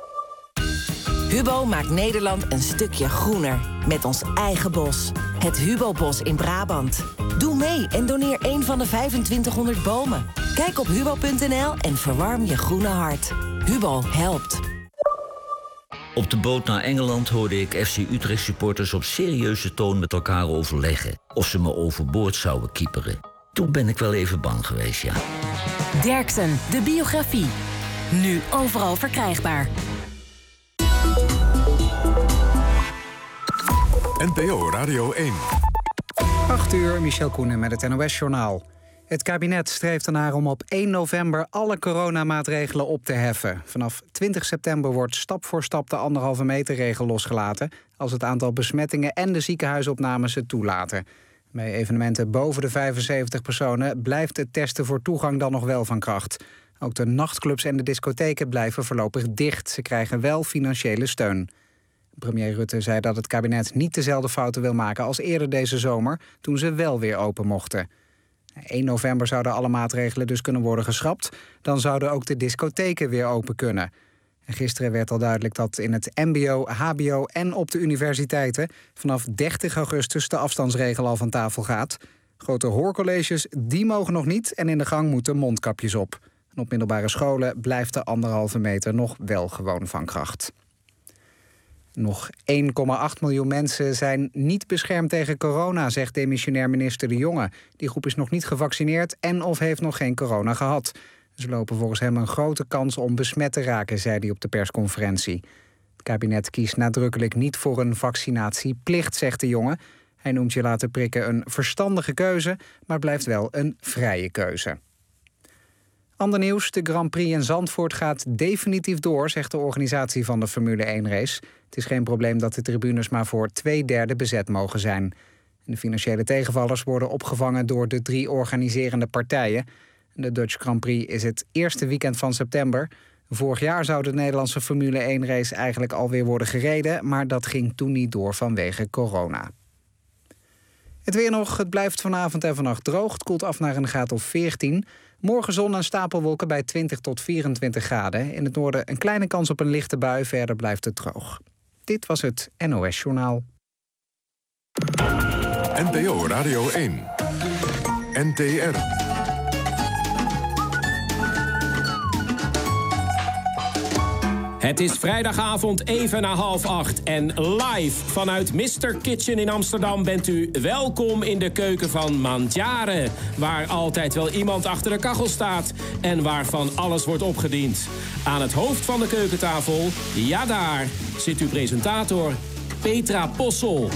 Hubo maakt Nederland een stukje groener. Met ons eigen bos. Het Hubo-bos in Brabant. Doe mee en doneer 1 van de 2500 bomen. Kijk op hubo.nl en verwarm je groene hart. Hubo helpt. Op de boot naar Engeland hoorde ik FC Utrecht supporters op serieuze toon met elkaar overleggen of ze me overboord zouden kieperen. Toen ben ik wel even bang geweest, ja. Derksen, de biografie. Nu overal verkrijgbaar. NPO Radio 1. 8 uur, Michel Koenen met het NOS-journaal. Het kabinet streeft ernaar om op 1 november alle coronamaatregelen op te heffen. Vanaf 20 september wordt stap voor stap de 1,5 meter regel losgelaten, als het aantal besmettingen en de ziekenhuisopnames het toelaten. Bij evenementen boven de 75 personen blijft het testen voor toegang dan nog wel van kracht. Ook de nachtclubs en de discotheken blijven voorlopig dicht. Ze krijgen wel financiële steun. Premier Rutte zei dat het kabinet niet dezelfde fouten wil maken als eerder deze zomer, toen ze wel weer open mochten. 1 november zouden alle maatregelen dus kunnen worden geschrapt. Dan zouden ook de discotheken weer open kunnen. En gisteren werd al duidelijk dat in het mbo, hbo en op de universiteiten vanaf 30 augustus de afstandsregel al van tafel gaat. Grote hoorcolleges, die mogen nog niet en in de gang moeten mondkapjes op. En op middelbare scholen blijft de 1,5 meter nog wel gewoon van kracht. Nog 1,8 miljoen mensen zijn niet beschermd tegen corona, zegt demissionair minister De Jonge. Die groep is nog niet gevaccineerd en of heeft nog geen corona gehad. Ze lopen volgens hem een grote kans om besmet te raken, zei hij op de persconferentie. Het kabinet kiest nadrukkelijk niet voor een vaccinatieplicht, zegt De Jonge. Hij noemt je laten prikken een verstandige keuze, maar blijft wel een vrije keuze. Ander nieuws, de Grand Prix in Zandvoort gaat definitief door, zegt de organisatie van de Formule 1-race. Het is geen probleem dat de tribunes maar voor 2/3 bezet mogen zijn. De financiële tegenvallers worden opgevangen door de 3 organiserende partijen. De Dutch Grand Prix is het eerste weekend van september. Vorig jaar zou de Nederlandse Formule 1-race eigenlijk alweer worden gereden, maar dat ging toen niet door vanwege corona. Het weer nog, het blijft vanavond en vannacht droog. Het koelt af naar een graad of 14. Morgen zon en stapelwolken bij 20 tot 24 graden. In het noorden een kleine kans op een lichte bui, verder blijft het droog. Dit was het NOS-journaal. NPO Radio 1. NTR. Het is vrijdagavond even na 7:30 en live vanuit Mr. Kitchen in Amsterdam bent u welkom in de keuken van Mandjaren, waar altijd wel iemand achter de kachel staat en waarvan alles wordt opgediend. Aan het hoofd van de keukentafel, ja daar, zit uw presentator Petra Possel.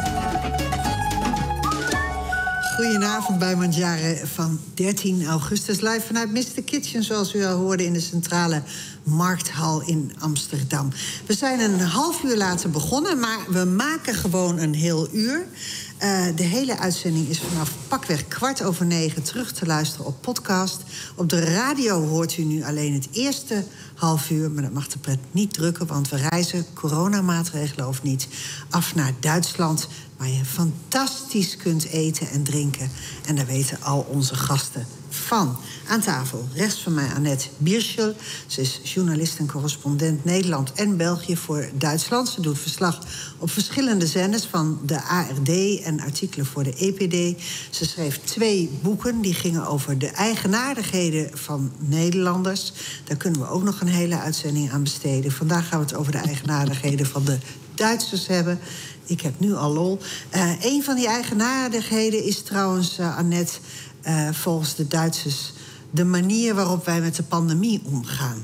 Goedenavond bij Mandjaren van 13 augustus. Live vanuit Mr. Kitchen, zoals u al hoorde, in de centrale Markthal in Amsterdam. We zijn een half uur later begonnen, maar we maken gewoon een heel uur. De hele uitzending is vanaf pakweg 9:15 terug te luisteren op podcast. Op de radio hoort u nu alleen het eerste half uur, maar dat mag de pret niet drukken, want we reizen, coronamaatregelen of niet, af naar Duitsland, waar je fantastisch kunt eten en drinken. En daar weten al onze gasten van. Aan tafel, rechts van mij Annette Bierschel. Ze is journalist en correspondent Nederland en België voor Duitsland. Ze doet verslag op verschillende zenders van de ARD en artikelen voor de EPD. Ze schreef 2 boeken, die gingen over de eigenaardigheden van Nederlanders. Daar kunnen we ook nog een hele uitzending aan besteden. Vandaag gaan we het over de eigenaardigheden van de Duitsers hebben. Ik heb nu al lol. Een van die eigenaardigheden is trouwens, Annette, volgens de Duitsers de manier waarop wij met de pandemie omgaan.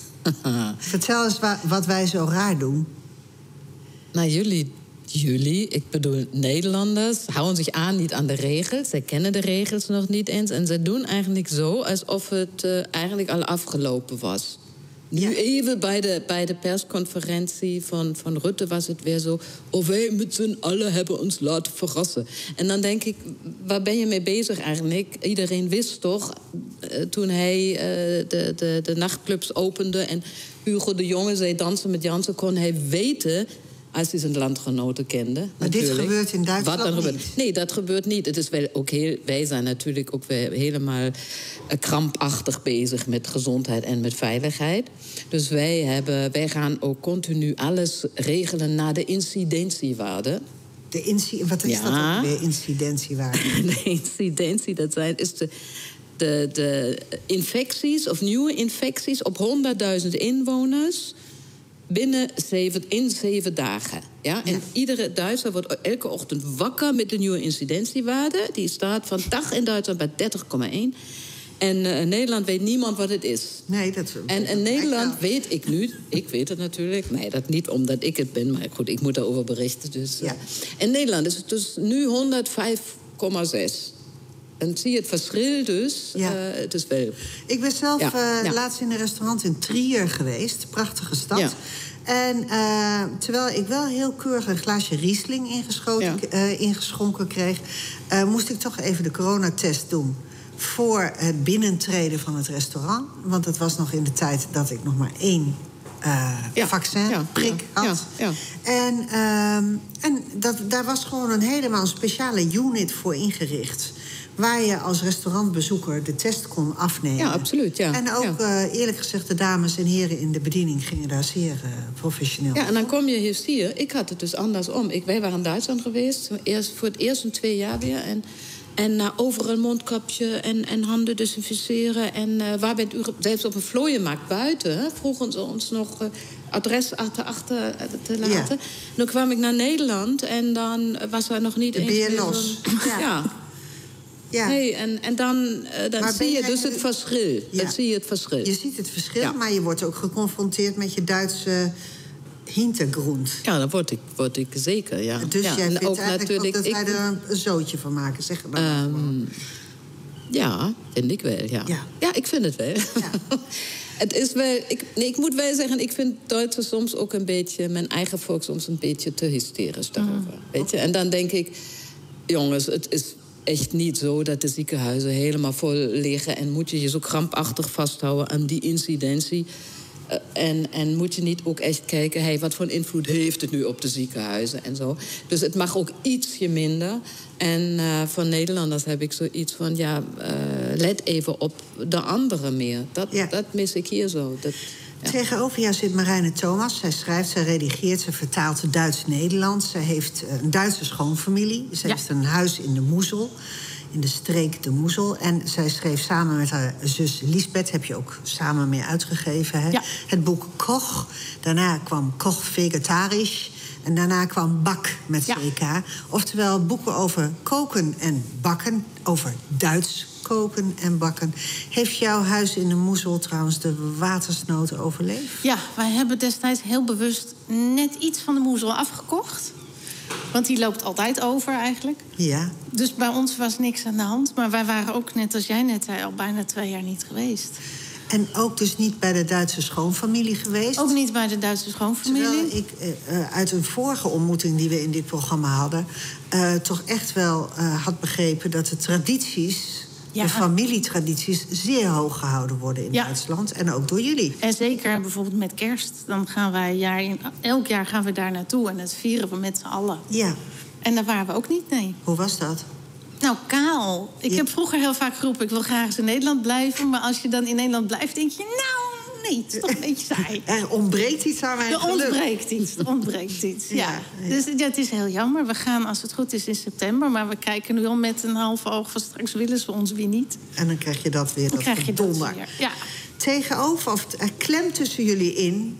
Vertel eens wat wij zo raar doen. Nou, jullie, ik bedoel Nederlanders, houden zich niet aan de regels. Zij kennen de regels nog niet eens. En ze doen eigenlijk zo alsof het eigenlijk al afgelopen was. Nu even bij de persconferentie van Rutte was het weer zo... oh, wij met z'n allen hebben ons laten verrassen. En dan denk ik, waar ben je mee bezig eigenlijk? Iedereen wist toch, toen hij de nachtclubs opende... en Hugo de Jonge zei dansen met Jansen, kon hij weten... als hij zijn landgenoten kende. Maar natuurlijk. Dit gebeurt in Duitsland Wat dan niet? Gebeurt? Nee, dat gebeurt niet. Het is wel ook wij zijn natuurlijk ook weer helemaal krampachtig bezig met gezondheid en met veiligheid. Dus wij gaan ook continu alles regelen naar de incidentiewaarde. Wat is dat ook weer, incidentiewaarde? De incidentie, dat is de infecties of nieuwe infecties op 100.000 inwoners in 7 dagen. Ja? En iedere Duitser wordt elke ochtend wakker met de nieuwe incidentiewaarde. Die staat vandaag in Duitsland bij 30,1. En in Nederland weet niemand wat het is. Nee, dat... En in Nederland weet ik nu... Ik weet het natuurlijk. Nee, dat niet omdat ik het ben. Maar goed, ik moet daarover berichten. Dus, in Nederland is het dus nu 105,6. En zie je het verschil dus. Het is wel... Ik ben zelf laatst in een restaurant in Trier geweest. Prachtige stad. Ja. En terwijl ik wel heel keurig een glaasje Riesling ingeschonken kreeg... moest ik toch even de coronatest doen voor het binnentreden van het restaurant. Want het was nog in de tijd dat ik nog maar 1 vaccinprik had. Ja. En daar was gewoon helemaal een speciale unit voor ingericht, waar je als restaurantbezoeker de test kon afnemen. Ja, absoluut. Ja. En ook eerlijk gezegd, de dames en heren in de bediening gingen daar zeer professioneel. Ja, en dan kom je hier. Ik had het dus andersom. Wij waren in Duitsland geweest, voor het eerst in 2 jaar weer. En overal mondkapje en handen desinficeren. En waar bent u? Zelfs op een vlooienmarkt buiten vroegen ze ons nog adres achter te laten. Ja. Dan kwam ik naar Nederland en dan was er nog niet eens meer los. Ja. Nee, en dan zie je dus het verschil. Ja. Dan zie je het verschil. Je ziet het verschil, maar je wordt ook geconfronteerd met je Duitse Hintergrund. Ja, dat word ik zeker, ja. Dus jij vindt ook eigenlijk natuurlijk dat wij er een zootje van maken, zeg maar. Ja, vind ik wel, ja. Ja, ik vind het wel. Ja. Het is wel... Ik moet wel zeggen, ik vind Duitsers soms ook een beetje... mijn eigen volk soms een beetje te hysterisch daarover. Weet je? En dan denk ik, jongens, het is echt niet zo dat de ziekenhuizen helemaal vol liggen... en moet je je zo krampachtig vasthouden aan die incidentie... En moet je niet ook echt kijken, wat voor invloed heeft het nu op de ziekenhuizen en zo. Dus het mag ook ietsje minder. En voor Nederlanders heb ik zoiets van, let even op de anderen meer. Dat mis ik hier zo. Tegenover jou zit Marijne Thomas. Zij schrijft, zij redigeert, ze vertaalt Duits-Nederlands. Zij heeft een Duitse schoonfamilie. Ze heeft een huis in de Moezel, in de streek de Moezel. En zij schreef samen met haar zus Lisbeth, heb je ook samen mee uitgegeven, hè? Ja. Het boek Koch. Daarna kwam Koch Vegetarisch. En daarna kwam Bak met CK. Oftewel boeken over koken en bakken. Over Duits koken en bakken. Heeft jouw huis in de Moezel trouwens de watersnood overleefd? Ja, wij hebben destijds heel bewust net iets van de Moezel afgekocht. Want die loopt altijd over eigenlijk. Ja. Dus bij ons was niks aan de hand. Maar wij waren ook, net als jij net zei, al bijna 2 jaar niet geweest. En ook dus niet bij de Duitse schoonfamilie geweest? Ook niet bij de Duitse schoonfamilie. Terwijl ik uit een vorige ontmoeting die we in dit programma hadden... toch echt wel had begrepen dat de tradities... de familietradities zeer hoog gehouden worden in Duitsland. En ook door jullie. En zeker bijvoorbeeld met kerst. Dan gaan wij elk jaar gaan we daar naartoe. En dat vieren we met z'n allen. Ja. En daar waren we ook niet, nee. Hoe was dat? Nou, kaal. Ik heb vroeger heel vaak geroepen, ik wil graag eens in Nederland blijven. Maar als je dan in Nederland blijft, denk je, nou, nee, het is toch een beetje saai. Er ontbreekt iets aan mijn geluk. Er ontbreekt iets, ja. Dus het is heel jammer. We gaan, als het goed is, in september. Maar we kijken nu al met een half oog van straks willen ze ons weer niet. En dan krijg je dat weer, dat donder. Ja. Tegenover, of klem tussen jullie in.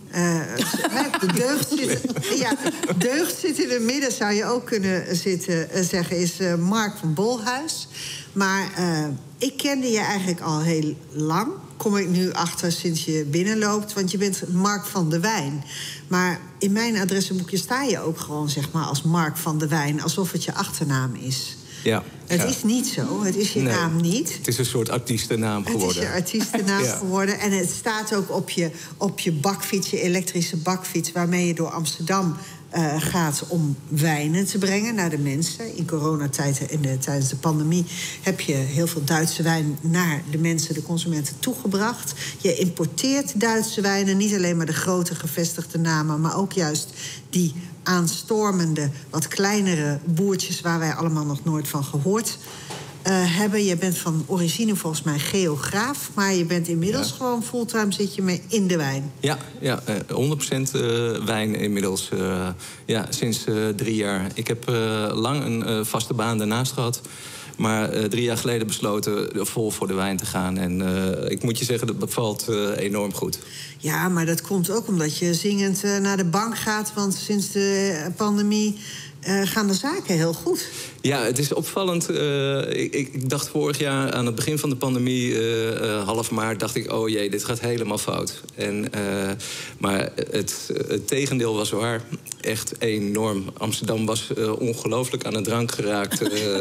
De deugd zit in het midden, zou je ook kunnen zeggen, is Mark van Bolhuis. Maar ik kende je eigenlijk al heel lang. Kom ik nu achter sinds je binnenloopt. Want je bent Mark van de Wijn. Maar in mijn adressenboekje sta je ook gewoon, zeg maar, als Mark van de Wijn. Alsof het je achternaam is. Ja. Het is niet zo, het is je naam niet. Het is een soort artiestennaam geworden. Het is je artiestennaam geworden. En het staat ook op je bakfiets, je elektrische bakfiets... waarmee je door Amsterdam gaat om wijnen te brengen naar de mensen. In coronatijd en tijdens de pandemie heb je heel veel Duitse wijn naar de mensen, de consumenten, toegebracht. Je importeert Duitse wijnen, niet alleen maar de grote gevestigde namen, maar ook juist die aanstormende, wat kleinere boertjes waar wij allemaal nog nooit van gehoord hebben. Je bent van origine volgens mij geograaf, maar je bent inmiddels gewoon fulltime zit je mee in de wijn. Ja, 100% wijn inmiddels. Sinds 3 jaar. Ik heb lang een vaste baan daarnaast gehad. Maar 3 jaar geleden besloten vol voor de wijn te gaan. En ik moet je zeggen, dat bevalt enorm goed. Ja, maar dat komt ook omdat je zingend naar de bank gaat. Want sinds de pandemie gaan de zaken heel goed. Ja, het is opvallend. Ik dacht vorig jaar aan het begin van de pandemie, half maart, dacht ik, oh jee, dit gaat helemaal fout. Maar het tegendeel was waar. Echt enorm. Amsterdam was ongelooflijk aan de drank geraakt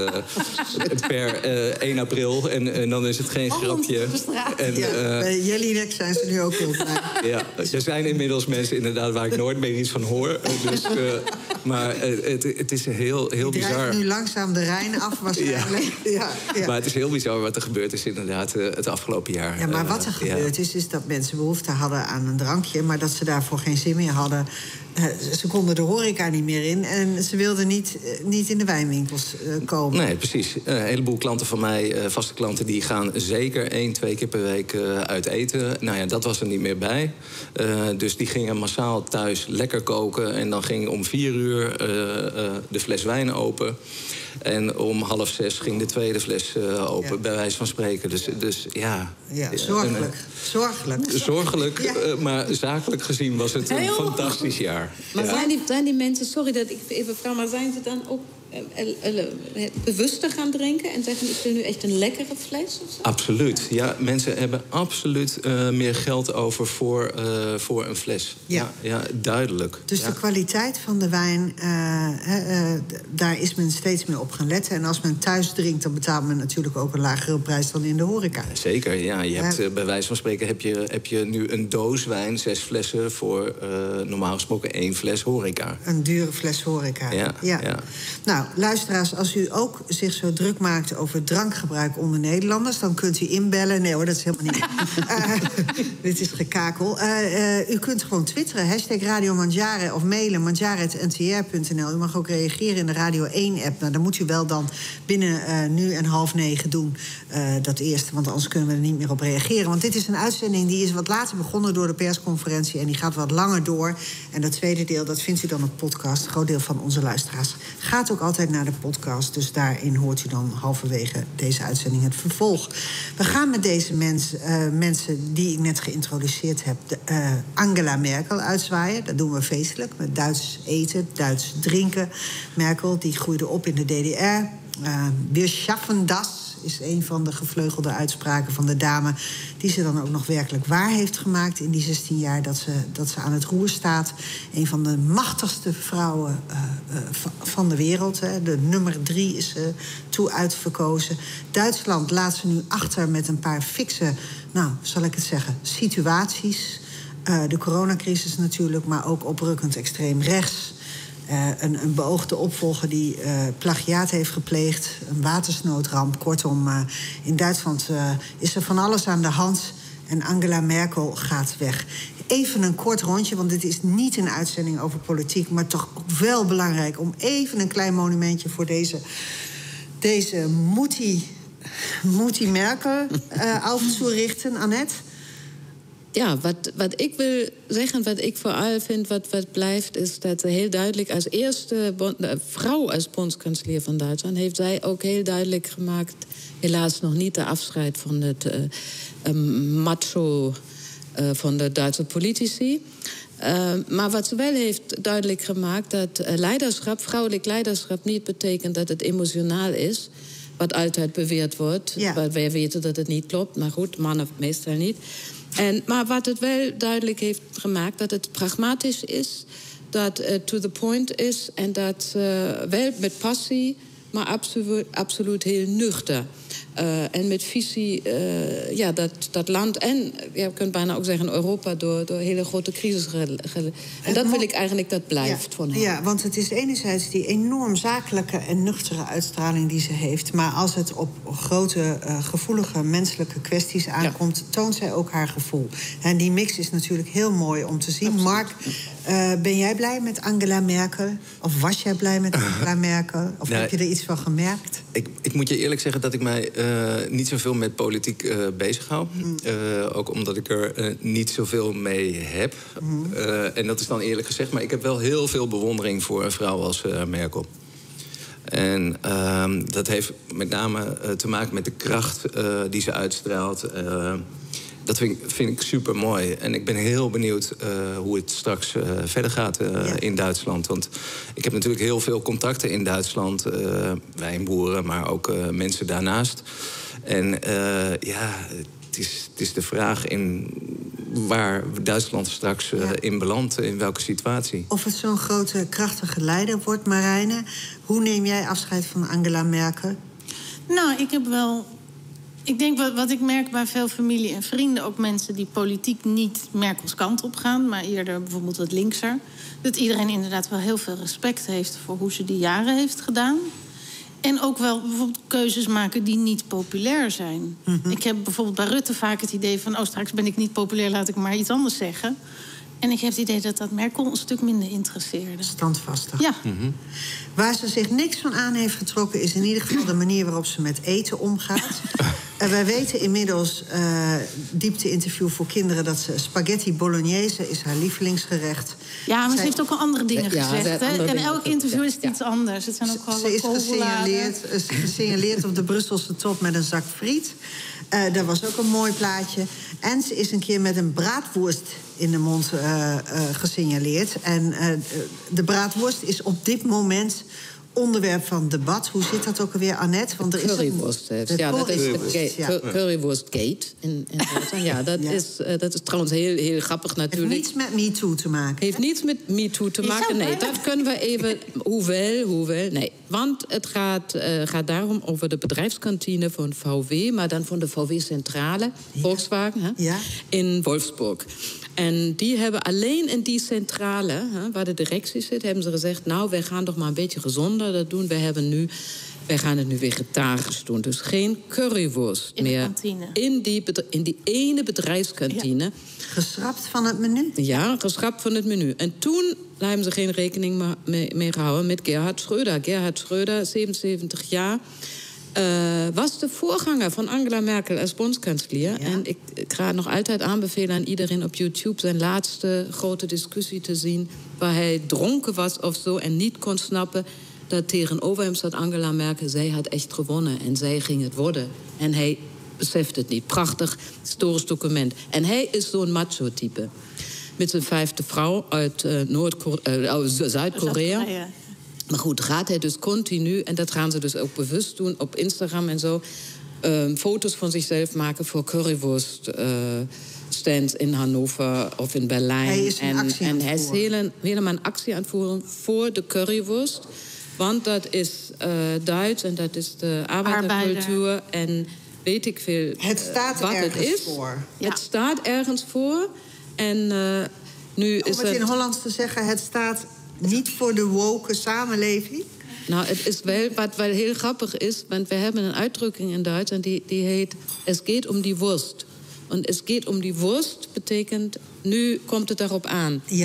per 1 april. En dan is het geen grapje. Bij Jelinek zijn ze nu ook heel blij. Ja, er zijn inmiddels mensen inderdaad waar ik nooit meer iets van hoor. Maar het is heel bizar. Nu langzaam de Rijn af waarschijnlijk. Ja. Maar het is heel bizar wat er gebeurd is inderdaad het afgelopen jaar. Ja, maar wat er gebeurd is dat mensen behoefte hadden aan een drankje, maar dat ze daarvoor geen zin meer hadden. Ze konden de horeca niet meer in en ze wilden niet in de wijnwinkels komen. Nee, precies. Een heleboel klanten van mij, vaste klanten, die gaan zeker 1-2 keer per week uit eten. Nou ja, dat was er niet meer bij. Dus die gingen massaal thuis lekker koken. En dan ging om 4 uur de fles wijn open. En om 5:30 ging de tweede fles open, bij wijze van spreken. Dus ja... Ja, zorgelijk. Zorgelijk, maar zakelijk gezien was het een fantastisch jaar. Maar zijn die mensen, sorry dat ik even vraag, maar zijn ze dan ook bewuster gaan drinken en zeggen, ik wil nu echt een lekkere fles of zo? Absoluut. Ja, mensen hebben absoluut meer geld over voor een fles. Ja, duidelijk. Dus de kwaliteit van de wijn, daar is men steeds meer op gaan letten. En als men thuis drinkt, dan betaalt men natuurlijk ook een lagere prijs dan in de horeca. Zeker, ja. Je hebt, bij wijze van spreken heb je nu een doos wijn, 6 flessen voor normaal gesproken 1 fles horeca. Een dure fles horeca. Ja. Nou, luisteraars, als u ook zich zo druk maakt over drankgebruik onder Nederlanders, dan kunt u inbellen. Nee hoor, dat is helemaal niet. Dit is gekakel. U kunt gewoon twitteren, #Radio Mandjaren, of mailen mandjaren@ntr.nl. U mag ook reageren in de Radio 1-app. Nou, dan moet u wel dan binnen nu en 8:30 doen, dat eerste, want anders kunnen we er niet meer op reageren. Want dit is een uitzending die is wat later begonnen door de persconferentie en die gaat wat langer door. En dat tweede deel, dat vindt u dan op podcast. Een groot deel van onze luisteraars gaat ook altijd naar de podcast. Dus daarin hoort u dan halverwege deze uitzending het vervolg. We gaan met deze mensen die ik net geïntroduceerd heb, Angela Merkel uitzwaaien. Dat doen we feestelijk, met Duits eten, Duits drinken. Merkel, die groeide op in de DDR. Wir schaffen das is een van de gevleugelde uitspraken van de dame, die ze dan ook nog werkelijk waar heeft gemaakt in die 16 jaar dat ze aan het roer staat. Een van de machtigste vrouwen van de wereld. De nummer 3 is toe uitverkozen. Duitsland laat ze nu achter met een paar fikse, zal ik het zeggen, situaties. De coronacrisis natuurlijk, maar ook oprukkend extreem rechts. Een beoogde opvolger die plagiaat heeft gepleegd. Een watersnoodramp. Kortom, in Duitsland is er van alles aan de hand. En Angela Merkel gaat weg. Even een kort rondje, want dit is niet een uitzending over politiek, maar toch ook wel belangrijk om even een klein monumentje voor deze Mutti Merkel auf zu richten. Annette? Ja, wat ik wil zeggen, wat ik vooral vind, wat blijft, is dat ze heel duidelijk als eerste vrouw als bondskanselier van Duitsland heeft zij ook heel duidelijk gemaakt, helaas nog niet de afscheid van het macho van de Duitse politici. Maar wat ze wel heeft duidelijk gemaakt, dat leiderschap, vrouwelijk leiderschap niet betekent dat het emotionaal is, wat altijd beweerd wordt. Ja. Wij weten dat het niet klopt, maar goed, mannen meestal niet. Maar wat het wel duidelijk heeft gemaakt, dat het pragmatisch is, dat het to the point is en dat wel met passie, maar absoluut heel nuchter. En met visie dat land en, je kunt bijna ook zeggen, Europa door hele grote crisis. En dat wil ik eigenlijk, dat blijft van haar. Ja, want het is enerzijds die enorm zakelijke en nuchtere uitstraling die ze heeft. Maar als het op grote, gevoelige menselijke kwesties aankomt, toont zij ook haar gevoel. En die mix is natuurlijk heel mooi om te zien. Absoluut. Mark, ben jij blij met Angela Merkel? Of was jij blij met Angela Merkel? Of heb je er iets van gemerkt? Ik moet je eerlijk zeggen dat ik mij niet zoveel met politiek bezighoud. Ook omdat ik er niet zoveel mee heb. En dat is dan eerlijk gezegd. Maar ik heb wel heel veel bewondering voor een vrouw als Merkel. En dat heeft met name te maken met de kracht die ze uitstraalt. Dat vind ik super mooi. En ik ben heel benieuwd hoe het straks verder gaat in Duitsland. Want ik heb natuurlijk heel veel contacten in Duitsland. Wijnboeren, maar ook mensen daarnaast. En het is de vraag in waar Duitsland straks in belandt, in welke situatie. Of het zo'n grote, krachtige leider wordt, Marijne. Hoe neem jij afscheid van Angela Merkel? Nou, ik denk wat ik merk bij veel familie en vrienden, ook mensen die politiek niet Merkels kant op gaan, maar eerder bijvoorbeeld wat linkser, dat iedereen inderdaad wel heel veel respect heeft voor hoe ze die jaren heeft gedaan. En ook wel bijvoorbeeld keuzes maken die niet populair zijn. Mm-hmm. Ik heb bijvoorbeeld bij Rutte vaak het idee van, straks ben ik niet populair, laat ik maar iets anders zeggen. En ik heb het idee dat Merkel een stuk minder interesseerde. Standvastig. Ja. Mm-hmm. Waar ze zich niks van aan heeft getrokken is in ieder geval de manier waarop ze met eten omgaat. Wij weten inmiddels, diepte-interview voor kinderen, dat ze spaghetti bolognese is haar lievelingsgerecht. Ja, maar ze heeft ook al andere dingen gezegd. Hè? En elk interview is het iets anders. Het zijn ook wel ze is gesignaleerd op de Brusselse top met een zak friet. Dat was ook een mooi plaatje. En ze is een keer met een braadworst in de mond gesignaleerd. En de braadworst is op dit moment onderwerp van debat. Hoe zit dat ook alweer, Annette? Want er is currywurst. Dat is currywurstgate in Duitsland. Ja, dat is trouwens heel grappig natuurlijk. Heeft niets met MeToo te maken. Heeft niets met MeToo te maken. Nee, dat kunnen we even. Hoewel. Nee, want het gaat daarom over de bedrijfskantine van VW, maar dan van de VW-centrale, Volkswagen, in Wolfsburg. En die hebben alleen in die centrale, waar de directie zit, hebben ze gezegd, nou, wij gaan toch maar een beetje gezonder dat doen. Wij gaan het nu vegetarisch doen. Dus geen currywurst meer. In die ene bedrijfskantine. Ja. Geschrapt van het menu? Ja, geschrapt van het menu. En toen hebben ze geen rekening meer gehouden met Gerhard Schröder. Gerhard Schröder, 77 jaar. Was de voorganger van Angela Merkel als bondskanselier. Ja. En ik ga nog altijd aanbevelen aan iedereen op YouTube zijn laatste grote discussie te zien, waar hij dronken was of zo en niet kon snappen dat tegenover hem zat Angela Merkel. Zij had echt gewonnen en zij ging het worden. En hij beseft het niet. Prachtig historisch document. En hij is zo'n macho-type. Met zijn 5e vrouw uit Zuid-Korea. Maar goed, gaat hij dus continu, en dat gaan ze dus ook bewust doen op Instagram en zo, foto's van zichzelf maken voor currywurst stands in Hannover of in Berlijn. Hij is en hij is helemaal een actie aan het voeren voor de currywurst. Want dat is Duits en dat is de arbeidercultuur en weet ik veel het staat wat ergens het is. Voor. Ja. Het staat ergens voor. En nu is het in Hollands te zeggen, het staat niet voor de woke samenleving? Nou, het is wel wat wel heel grappig is, want we hebben een uitdrukking in Duits en die heet, es geht um die Wurst. En es geht um die Wurst betekent, nu komt het daarop aan. Ja.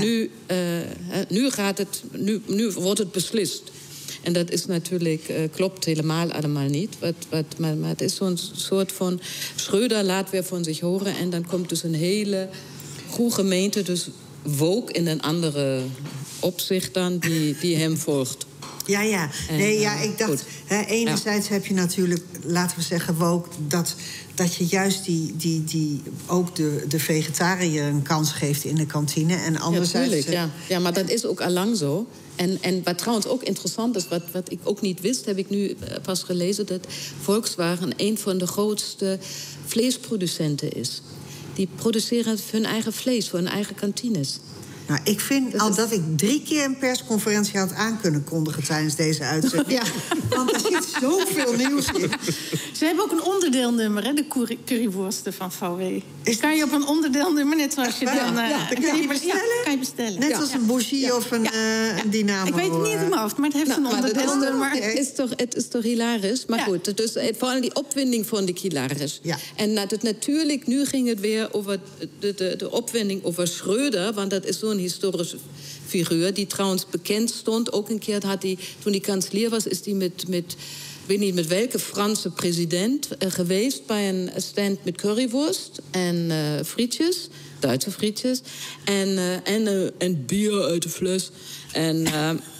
Nu wordt het beslist. En dat is natuurlijk, klopt helemaal allemaal niet. Maar het is zo'n soort van, Schröder laat weer van zich horen en dan komt dus een hele goede gemeente, dus woke in een andere opzicht dan die hem volgt. Ja. Ik dacht, enerzijds heb je natuurlijk, laten we zeggen, woke, dat je juist ook de vegetariër een kans geeft in de kantine. En anderzijds... Ja, maar dat is ook allang zo. En wat trouwens ook interessant is, wat ik ook niet wist, heb ik nu pas gelezen, dat Volkswagen een van de grootste vleesproducenten is. Die produceren hun eigen vlees voor hun eigen kantines. Nou, ik vind dat ik 3 keer een persconferentie had aan kunnen kondigen tijdens deze uitzending. Ja. Want er zit zoveel nieuws in. Ze hebben ook een onderdeelnummer, hè, de currywursten van VW. Kan je op een onderdeelnummer, net zoals je dan... dat kan je bestellen? Ja, kan je bestellen. Net als een bougie of een dynamo. Ik weet het niet in mijn hoofd, maar het heeft een onderdeelnummer. Het is toch hilarisch? Maar goed, dus, vooral die opwinding vond ik hilarisch. Ja. En natuurlijk, nu ging het weer over de opwinding over Schröder, want dat is zo'n historische figuur, die trouwens bekend stond. Ook een keer had hij, toen hij kanselier was, is hij met weet niet met welke Franse president geweest bij een stand met currywurst en frietjes, Duitse frietjes, en bier uit de fles. En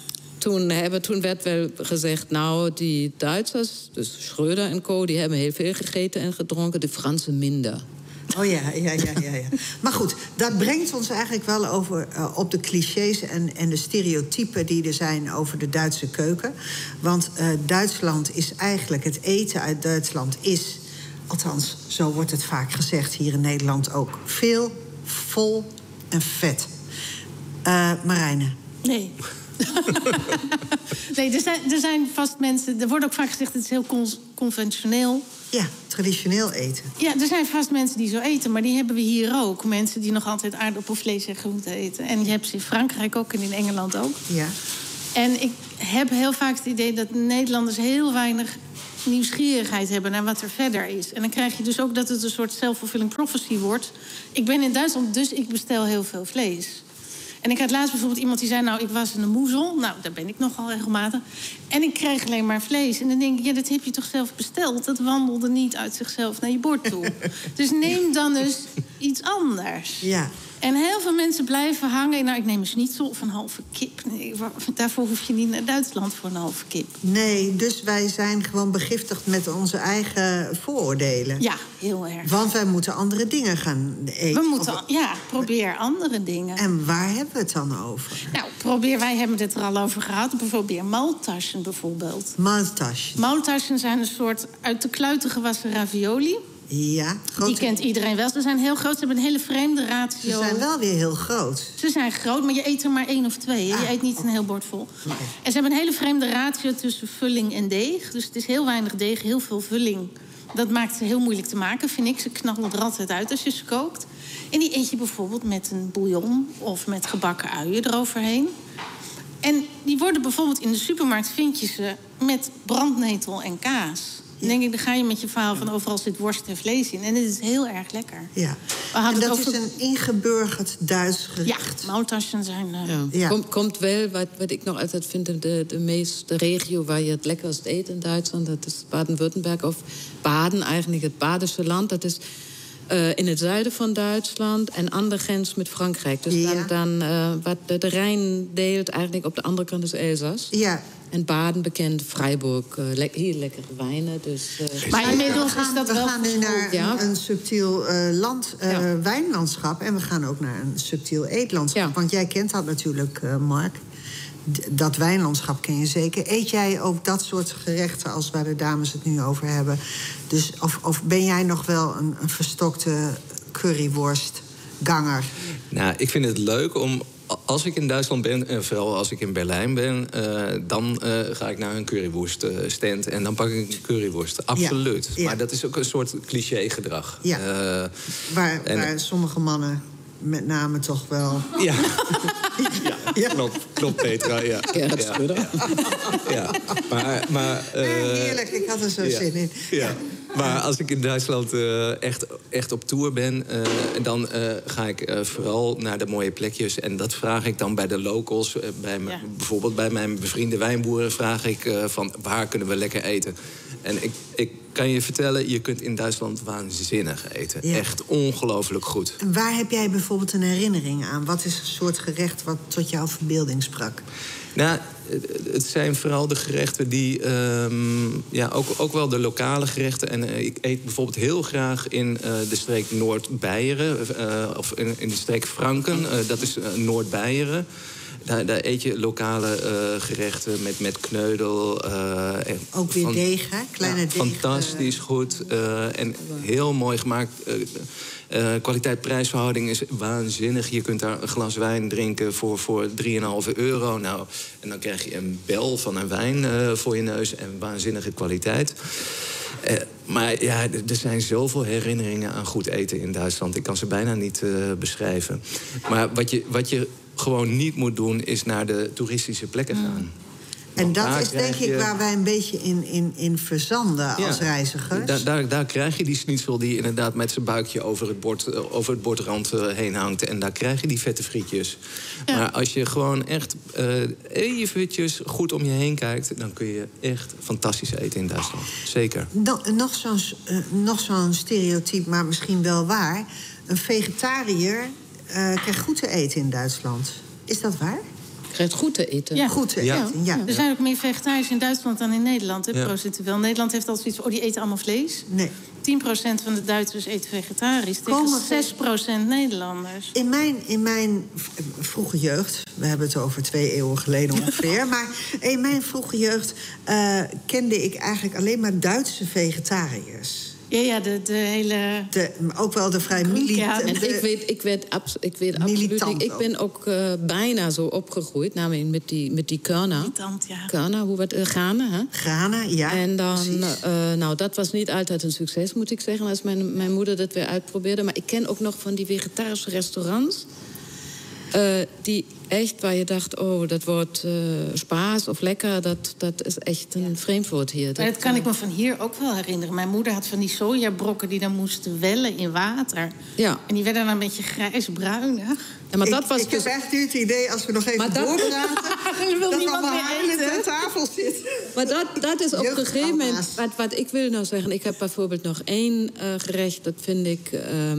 toen werd wel gezegd, nou, die Duitsers, dus Schröder en co, die hebben heel veel gegeten en gedronken, de Fransen minder. Oh ja. Maar goed, dat brengt ons eigenlijk wel over op de clichés en de stereotypen die er zijn over de Duitse keuken. Want Duitsland is eigenlijk, het eten uit Duitsland is, althans, zo wordt het vaak gezegd hier in Nederland ook, veel, vol en vet. Marijne? Nee. Nee, er zijn vast mensen, er wordt ook vaak gezegd, het is heel conventioneel. Ja, traditioneel eten. Ja, er zijn vast mensen die zo eten, maar die hebben we hier ook. Mensen die nog altijd aardappelvlees en groente eten. En je hebt ze in Frankrijk ook en in Engeland ook. Ja. En ik heb heel vaak het idee dat Nederlanders heel weinig nieuwsgierigheid hebben naar wat er verder is. En dan krijg je dus ook dat het een soort self-fulfilling prophecy wordt. Ik ben in Duitsland, dus ik bestel heel veel vlees. En ik had laatst bijvoorbeeld iemand die zei, nou, ik was in een moezel. Nou, daar ben ik nogal regelmatig. En ik kreeg alleen maar vlees. En dan denk ik, ja, dat heb je toch zelf besteld? Dat wandelde niet uit zichzelf naar je bord toe. Dus neem dan eens iets anders. Ja. En heel veel mensen blijven hangen. Nou, ik neem een schnitzel of een halve kip. Nee, daarvoor hoef je niet naar Duitsland voor een halve kip. Nee, dus wij zijn gewoon begiftigd met onze eigen vooroordelen. Ja, heel erg. Want wij moeten andere dingen gaan eten. We moeten, probeer andere dingen. En waar hebben we het dan over? Nou, wij hebben het er al over gehad. Probeer maltaschen bijvoorbeeld. Maltaschen zijn een soort uit de kluiten gewassen ravioli. Ja, die kent iedereen wel. Ze zijn heel groot, ze hebben een hele vreemde ratio. Ze zijn wel weer heel groot. Ze zijn groot, maar je eet er maar 1 of 2. Je eet niet een heel bord vol. Okay. En ze hebben een hele vreemde ratio tussen vulling en deeg. Dus het is heel weinig deeg, heel veel vulling. Dat maakt ze heel moeilijk te maken, vind ik. Ze knallen er altijd uit als je ze kookt. En die eet je bijvoorbeeld met een bouillon of met gebakken uien eroverheen. En die worden bijvoorbeeld in de supermarkt, vind je ze met brandnetel en kaas. Dan denk ik, dan ga je met je verhaal van overal zit worst en vlees in. En dit is heel erg lekker. Ja. En dat is een ingeburgerd Duits gerecht. Ja, maltaschen zijn... Komt wel, wat ik nog altijd vind, de regio waar je het lekkerst eet in Duitsland, dat is Baden-Württemberg of Baden, eigenlijk het Badische land. Dat is in het zuiden van Duitsland en aan de grens met Frankrijk. Dus dan wat de Rijn deelt, eigenlijk op de andere kant is Elzas. Ja. En Baden bekend, Freiburg, heel lekkere wijnen. Dus, maar inmiddels is dat wel... We gaan nu naar een subtiel wijnlandschap. En we gaan ook naar een subtiel eetlandschap. Ja. Want jij kent dat natuurlijk, Mark. Dat wijnlandschap ken je zeker. Eet jij ook dat soort gerechten als waar de dames het nu over hebben? Dus, of ben jij nog wel een verstokte curryworstganger? Nou, ik vind het leuk om... Als ik in Duitsland ben, en vooral als ik in Berlijn ben... dan ga ik naar een currywurststand en dan pak ik een curryworst. Absoluut. Ja. Maar dat is ook een soort cliché-gedrag. Ja. Waar sommige mannen met name toch wel... Ja. Klopt, Petra. Ja. Ja. Maar heerlijk, ik had er zo zin in. Ja. Maar als ik in Duitsland echt op tour ben... dan ga ik vooral naar de mooie plekjes. En dat vraag ik dan bij de locals. Bijvoorbeeld bij mijn bevriende wijnboeren vraag ik... van waar kunnen we lekker eten? En ik kan je vertellen, je kunt in Duitsland waanzinnig eten. Ja. Echt ongelooflijk goed. En waar heb jij bijvoorbeeld een herinnering aan? Wat is een soort gerecht wat tot jouw verbeelding sprak? Nou, het zijn vooral de gerechten die... ook wel de lokale gerechten. En ik eet bijvoorbeeld heel graag in de streek Noord-Beieren. Of in de streek Franken. Dat is Noord-Beieren. Daar eet je lokale gerechten met kneudel. Ook weer deeg, hè? Kleine deeg. Fantastisch goed. En heel mooi gemaakt. Kwaliteit-prijsverhouding is waanzinnig. Je kunt daar een glas wijn drinken voor €3,5. Nou, en dan krijg je een bel van een wijn voor je neus. En waanzinnige kwaliteit. Maar ja, er zijn zoveel herinneringen aan goed eten in Duitsland. Ik kan ze bijna niet beschrijven. Maar wat je gewoon niet moet doen, is naar de toeristische plekken gaan. En dat is denk ik waar wij een beetje in verzanden als reizigers. Daar krijg je die schnitzel die inderdaad met zijn buikje over het bordrand heen hangt. En daar krijg je die vette frietjes. Ja. Maar als je gewoon echt eventjes goed om je heen kijkt... dan kun je echt fantastisch eten in Duitsland. Zeker. Nog zo'n stereotype, maar misschien wel waar. Een vegetariër krijgt goed te eten in Duitsland. Is dat waar? krijgt goed te eten. Ja. Goed te eten, ja. Er zijn ook meer vegetariërs in Duitsland dan in Nederland, procentueel. Nederland heeft altijd zoiets van, die eten allemaal vlees. Nee. 10% van de Duitsers eten vegetarisch. Tegen 6% Nederlanders. In mijn vroege jeugd, we hebben het over 2 eeuwen geleden ongeveer... maar in mijn vroege jeugd kende ik eigenlijk alleen maar Duitse vegetariërs. Ja, de hele... ook wel de vrij militante. En ik weet absoluut... Ik ben ook bijna zo opgegroeid, namelijk met die Körner. Militant, ja. Körner, Ghana, hè? Ghana, ja. En dan, dat was niet altijd een succes, moet ik zeggen... als mijn moeder dat weer uitprobeerde. Maar ik ken ook nog van die vegetarische restaurants... die echt, waar je dacht, oh, dat wordt spaas of lekker... dat is echt een vreemd woord hier. Dat kan ik me van hier ook wel herinneren. Mijn moeder had van die sojabrokken die dan moesten wellen in water. Ja. En die werden dan een beetje grijsbruinig. Ja, maar dat was ik heb echt nu het idee, als we nog even doorpraten... dat we niemand allemaal meer aan tafel zitten. Maar dat is op een gegeven moment... Wat ik wil nou zeggen, ik heb bijvoorbeeld nog 1 gerecht... dat vind ik...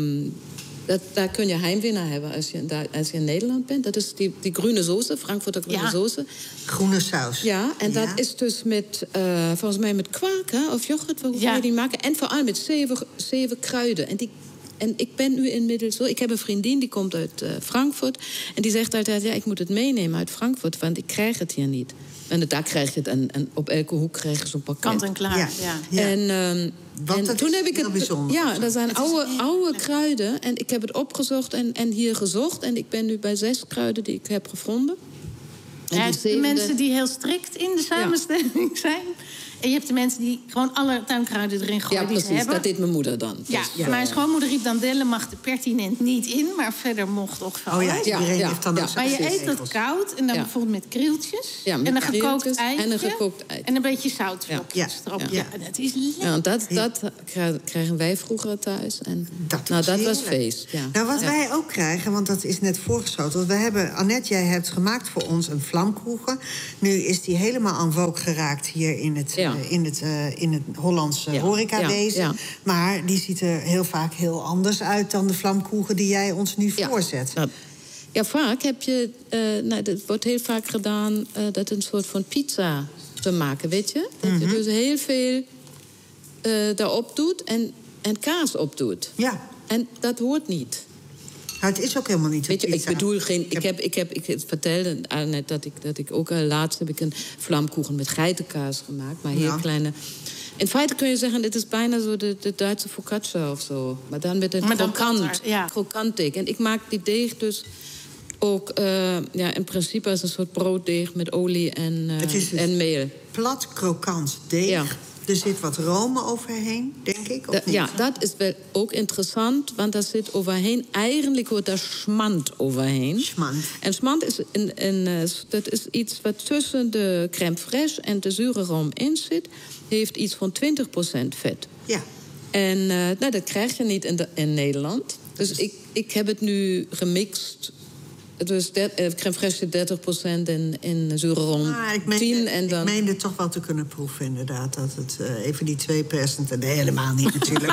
daar kun je heimwee naar hebben als je in Nederland bent. Dat is die groene sauce, Frankfurter groene sauce. Groene saus. Ja, en dat is dus met, volgens mij met kwark, hè, of yoghurt, hoe ga je die maken? En vooral met 7 kruiden. En ik ben nu inmiddels zo... Ik heb een vriendin, die komt uit Frankfurt... en die zegt altijd, ik moet het meenemen uit Frankfurt... want ik krijg het hier niet. En daar krijg je het, en op elke hoek krijg je zo'n pakket. Kant en klaar, ja. En toen heb ik het bijzonder. Ja, dat zijn oude kruiden. En ik heb het opgezocht en hier gezocht. En ik ben nu bij 6 kruiden die ik heb gevonden. En de mensen die heel strikt in de samenstelling zijn... En je hebt de mensen die gewoon alle tuinkruiden erin gooien. Ja, precies. Dat deed mijn moeder dan. Ja, mijn schoonmoeder riep dan dellen mag de pertinent niet in... maar verder mocht ook van alles. Iedereen heeft dan ook maar je eet dat koud en dan bijvoorbeeld met krieltjes. Ja, met en een gekookt eitje. En een gekookt ei. En een beetje zoutvlokjes erop. Ja, dat is lekker. Ja, dat krijgen wij vroeger thuis. En, dat was feest. Ja. Nou, wat wij ook krijgen, want dat is net voorgeschoten... we hebben, Annette, jij hebt gemaakt voor ons een vlamkoegen. Nu is die helemaal en vogue geraakt hier in het Hollandse horecawezen. Ja. Maar die ziet er heel vaak heel anders uit... dan de vlamkoegen die jij ons nu voorzet. Ja, vaak heb je... het wordt heel vaak gedaan dat een soort van pizza te maken, weet je? Dat je dus heel veel daarop doet en kaas op doet. Ja. En dat hoort niet. Nou, het is ook helemaal niet. Weet je, ik bedoel geen... Ik vertelde net dat ik ook laatst heb ik een vlamkoegen met geitenkaas gemaakt. Maar heel kleine... In feite kun je zeggen, dit is bijna zo de Duitse focaccia of zo. Maar dan met een krokant deeg. En ik maak die deeg dus ook in principe als een soort brooddeeg met olie en meel. Plat krokant deeg. Ja. Er zit wat room overheen, denk ik, of niet? Ja, dat is wel ook interessant, want daar zit overheen... Eigenlijk hoort daar schmand overheen. Schmand. En schmand is, dat is iets wat tussen de crème fraîche en de zure room in zit. Heeft iets van 20% vet. Ja. En dat krijg je niet in Nederland. Dus ik heb het nu gemixt... Dus crème fraîche 30% in zure room 10. En dan... Ik meende toch wel te kunnen proeven, inderdaad. Dat het even die 2%... Nee, helemaal niet natuurlijk.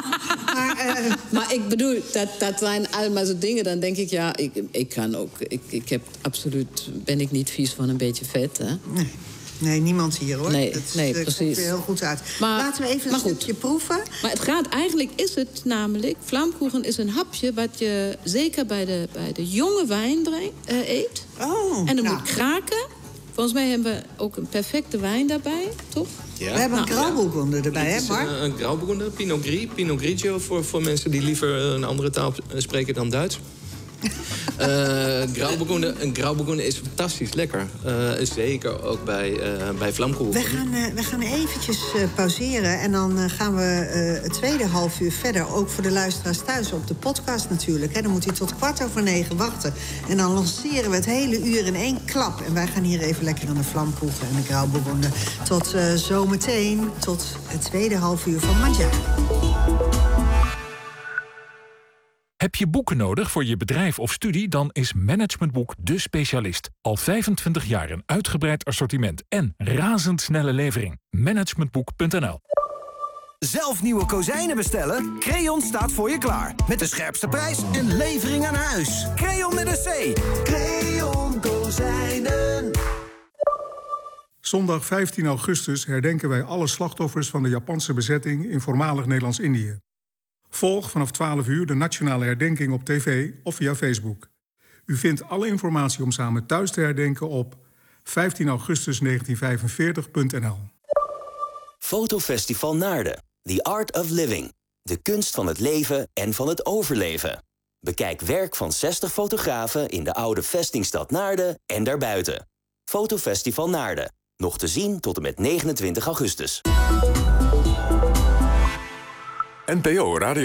Maar ik bedoel, dat zijn allemaal zo dingen. Dan denk ik, ik kan ook... Ik heb absoluut... Ben ik niet vies van een beetje vet, hè? Nee, niemand hier, hoor. Nee, precies. Komt er heel goed uit. Laten we even een stukje proeven. Maar het gaat, eigenlijk is het namelijk... Vlamkoegen is een hapje wat je zeker bij de jonge wijn eet. Oh, en dan moet kraken. Volgens mij hebben we ook een perfecte wijn daarbij, toch? Ja. We hebben een Grauburgunder erbij, hè, Mark? Een Grauburgunder, Pinot Grigio... voor mensen die liever een andere taal spreken dan Duits. Een Grauburgunder is fantastisch lekker. Zeker ook bij vlamkoegen. We gaan eventjes pauzeren. En dan gaan we het tweede half uur verder. Ook voor de luisteraars thuis op de podcast natuurlijk. Hè. Dan moet u tot 8:45 wachten. En dan lanceren we het hele uur in 1 klap. En wij gaan hier even lekker aan de vlamkoegen en de Grauburgunder. Tot zometeen. Tot het tweede half uur van Mandjaren. Heb je boeken nodig voor je bedrijf of studie? Dan is Managementboek de specialist. Al 25 jaar een uitgebreid assortiment en razendsnelle levering. Managementboek.nl. Zelf nieuwe kozijnen bestellen? Creon staat voor je klaar. Met de scherpste prijs en levering aan huis. Creon met een C. Creon Kozijnen. Zondag 15 augustus herdenken wij alle slachtoffers van de Japanse bezetting in voormalig Nederlands-Indië. Volg vanaf 12 uur de nationale herdenking op tv of via Facebook. U vindt alle informatie om samen thuis te herdenken op 15augustus1945.nl. Fotofestival Naarden. The Art of Living. De kunst van het leven en van het overleven. Bekijk werk van 60 fotografen in de oude vestingstad Naarden en daarbuiten. Fotofestival Naarden. Nog te zien tot en met 29 augustus. NPO Radio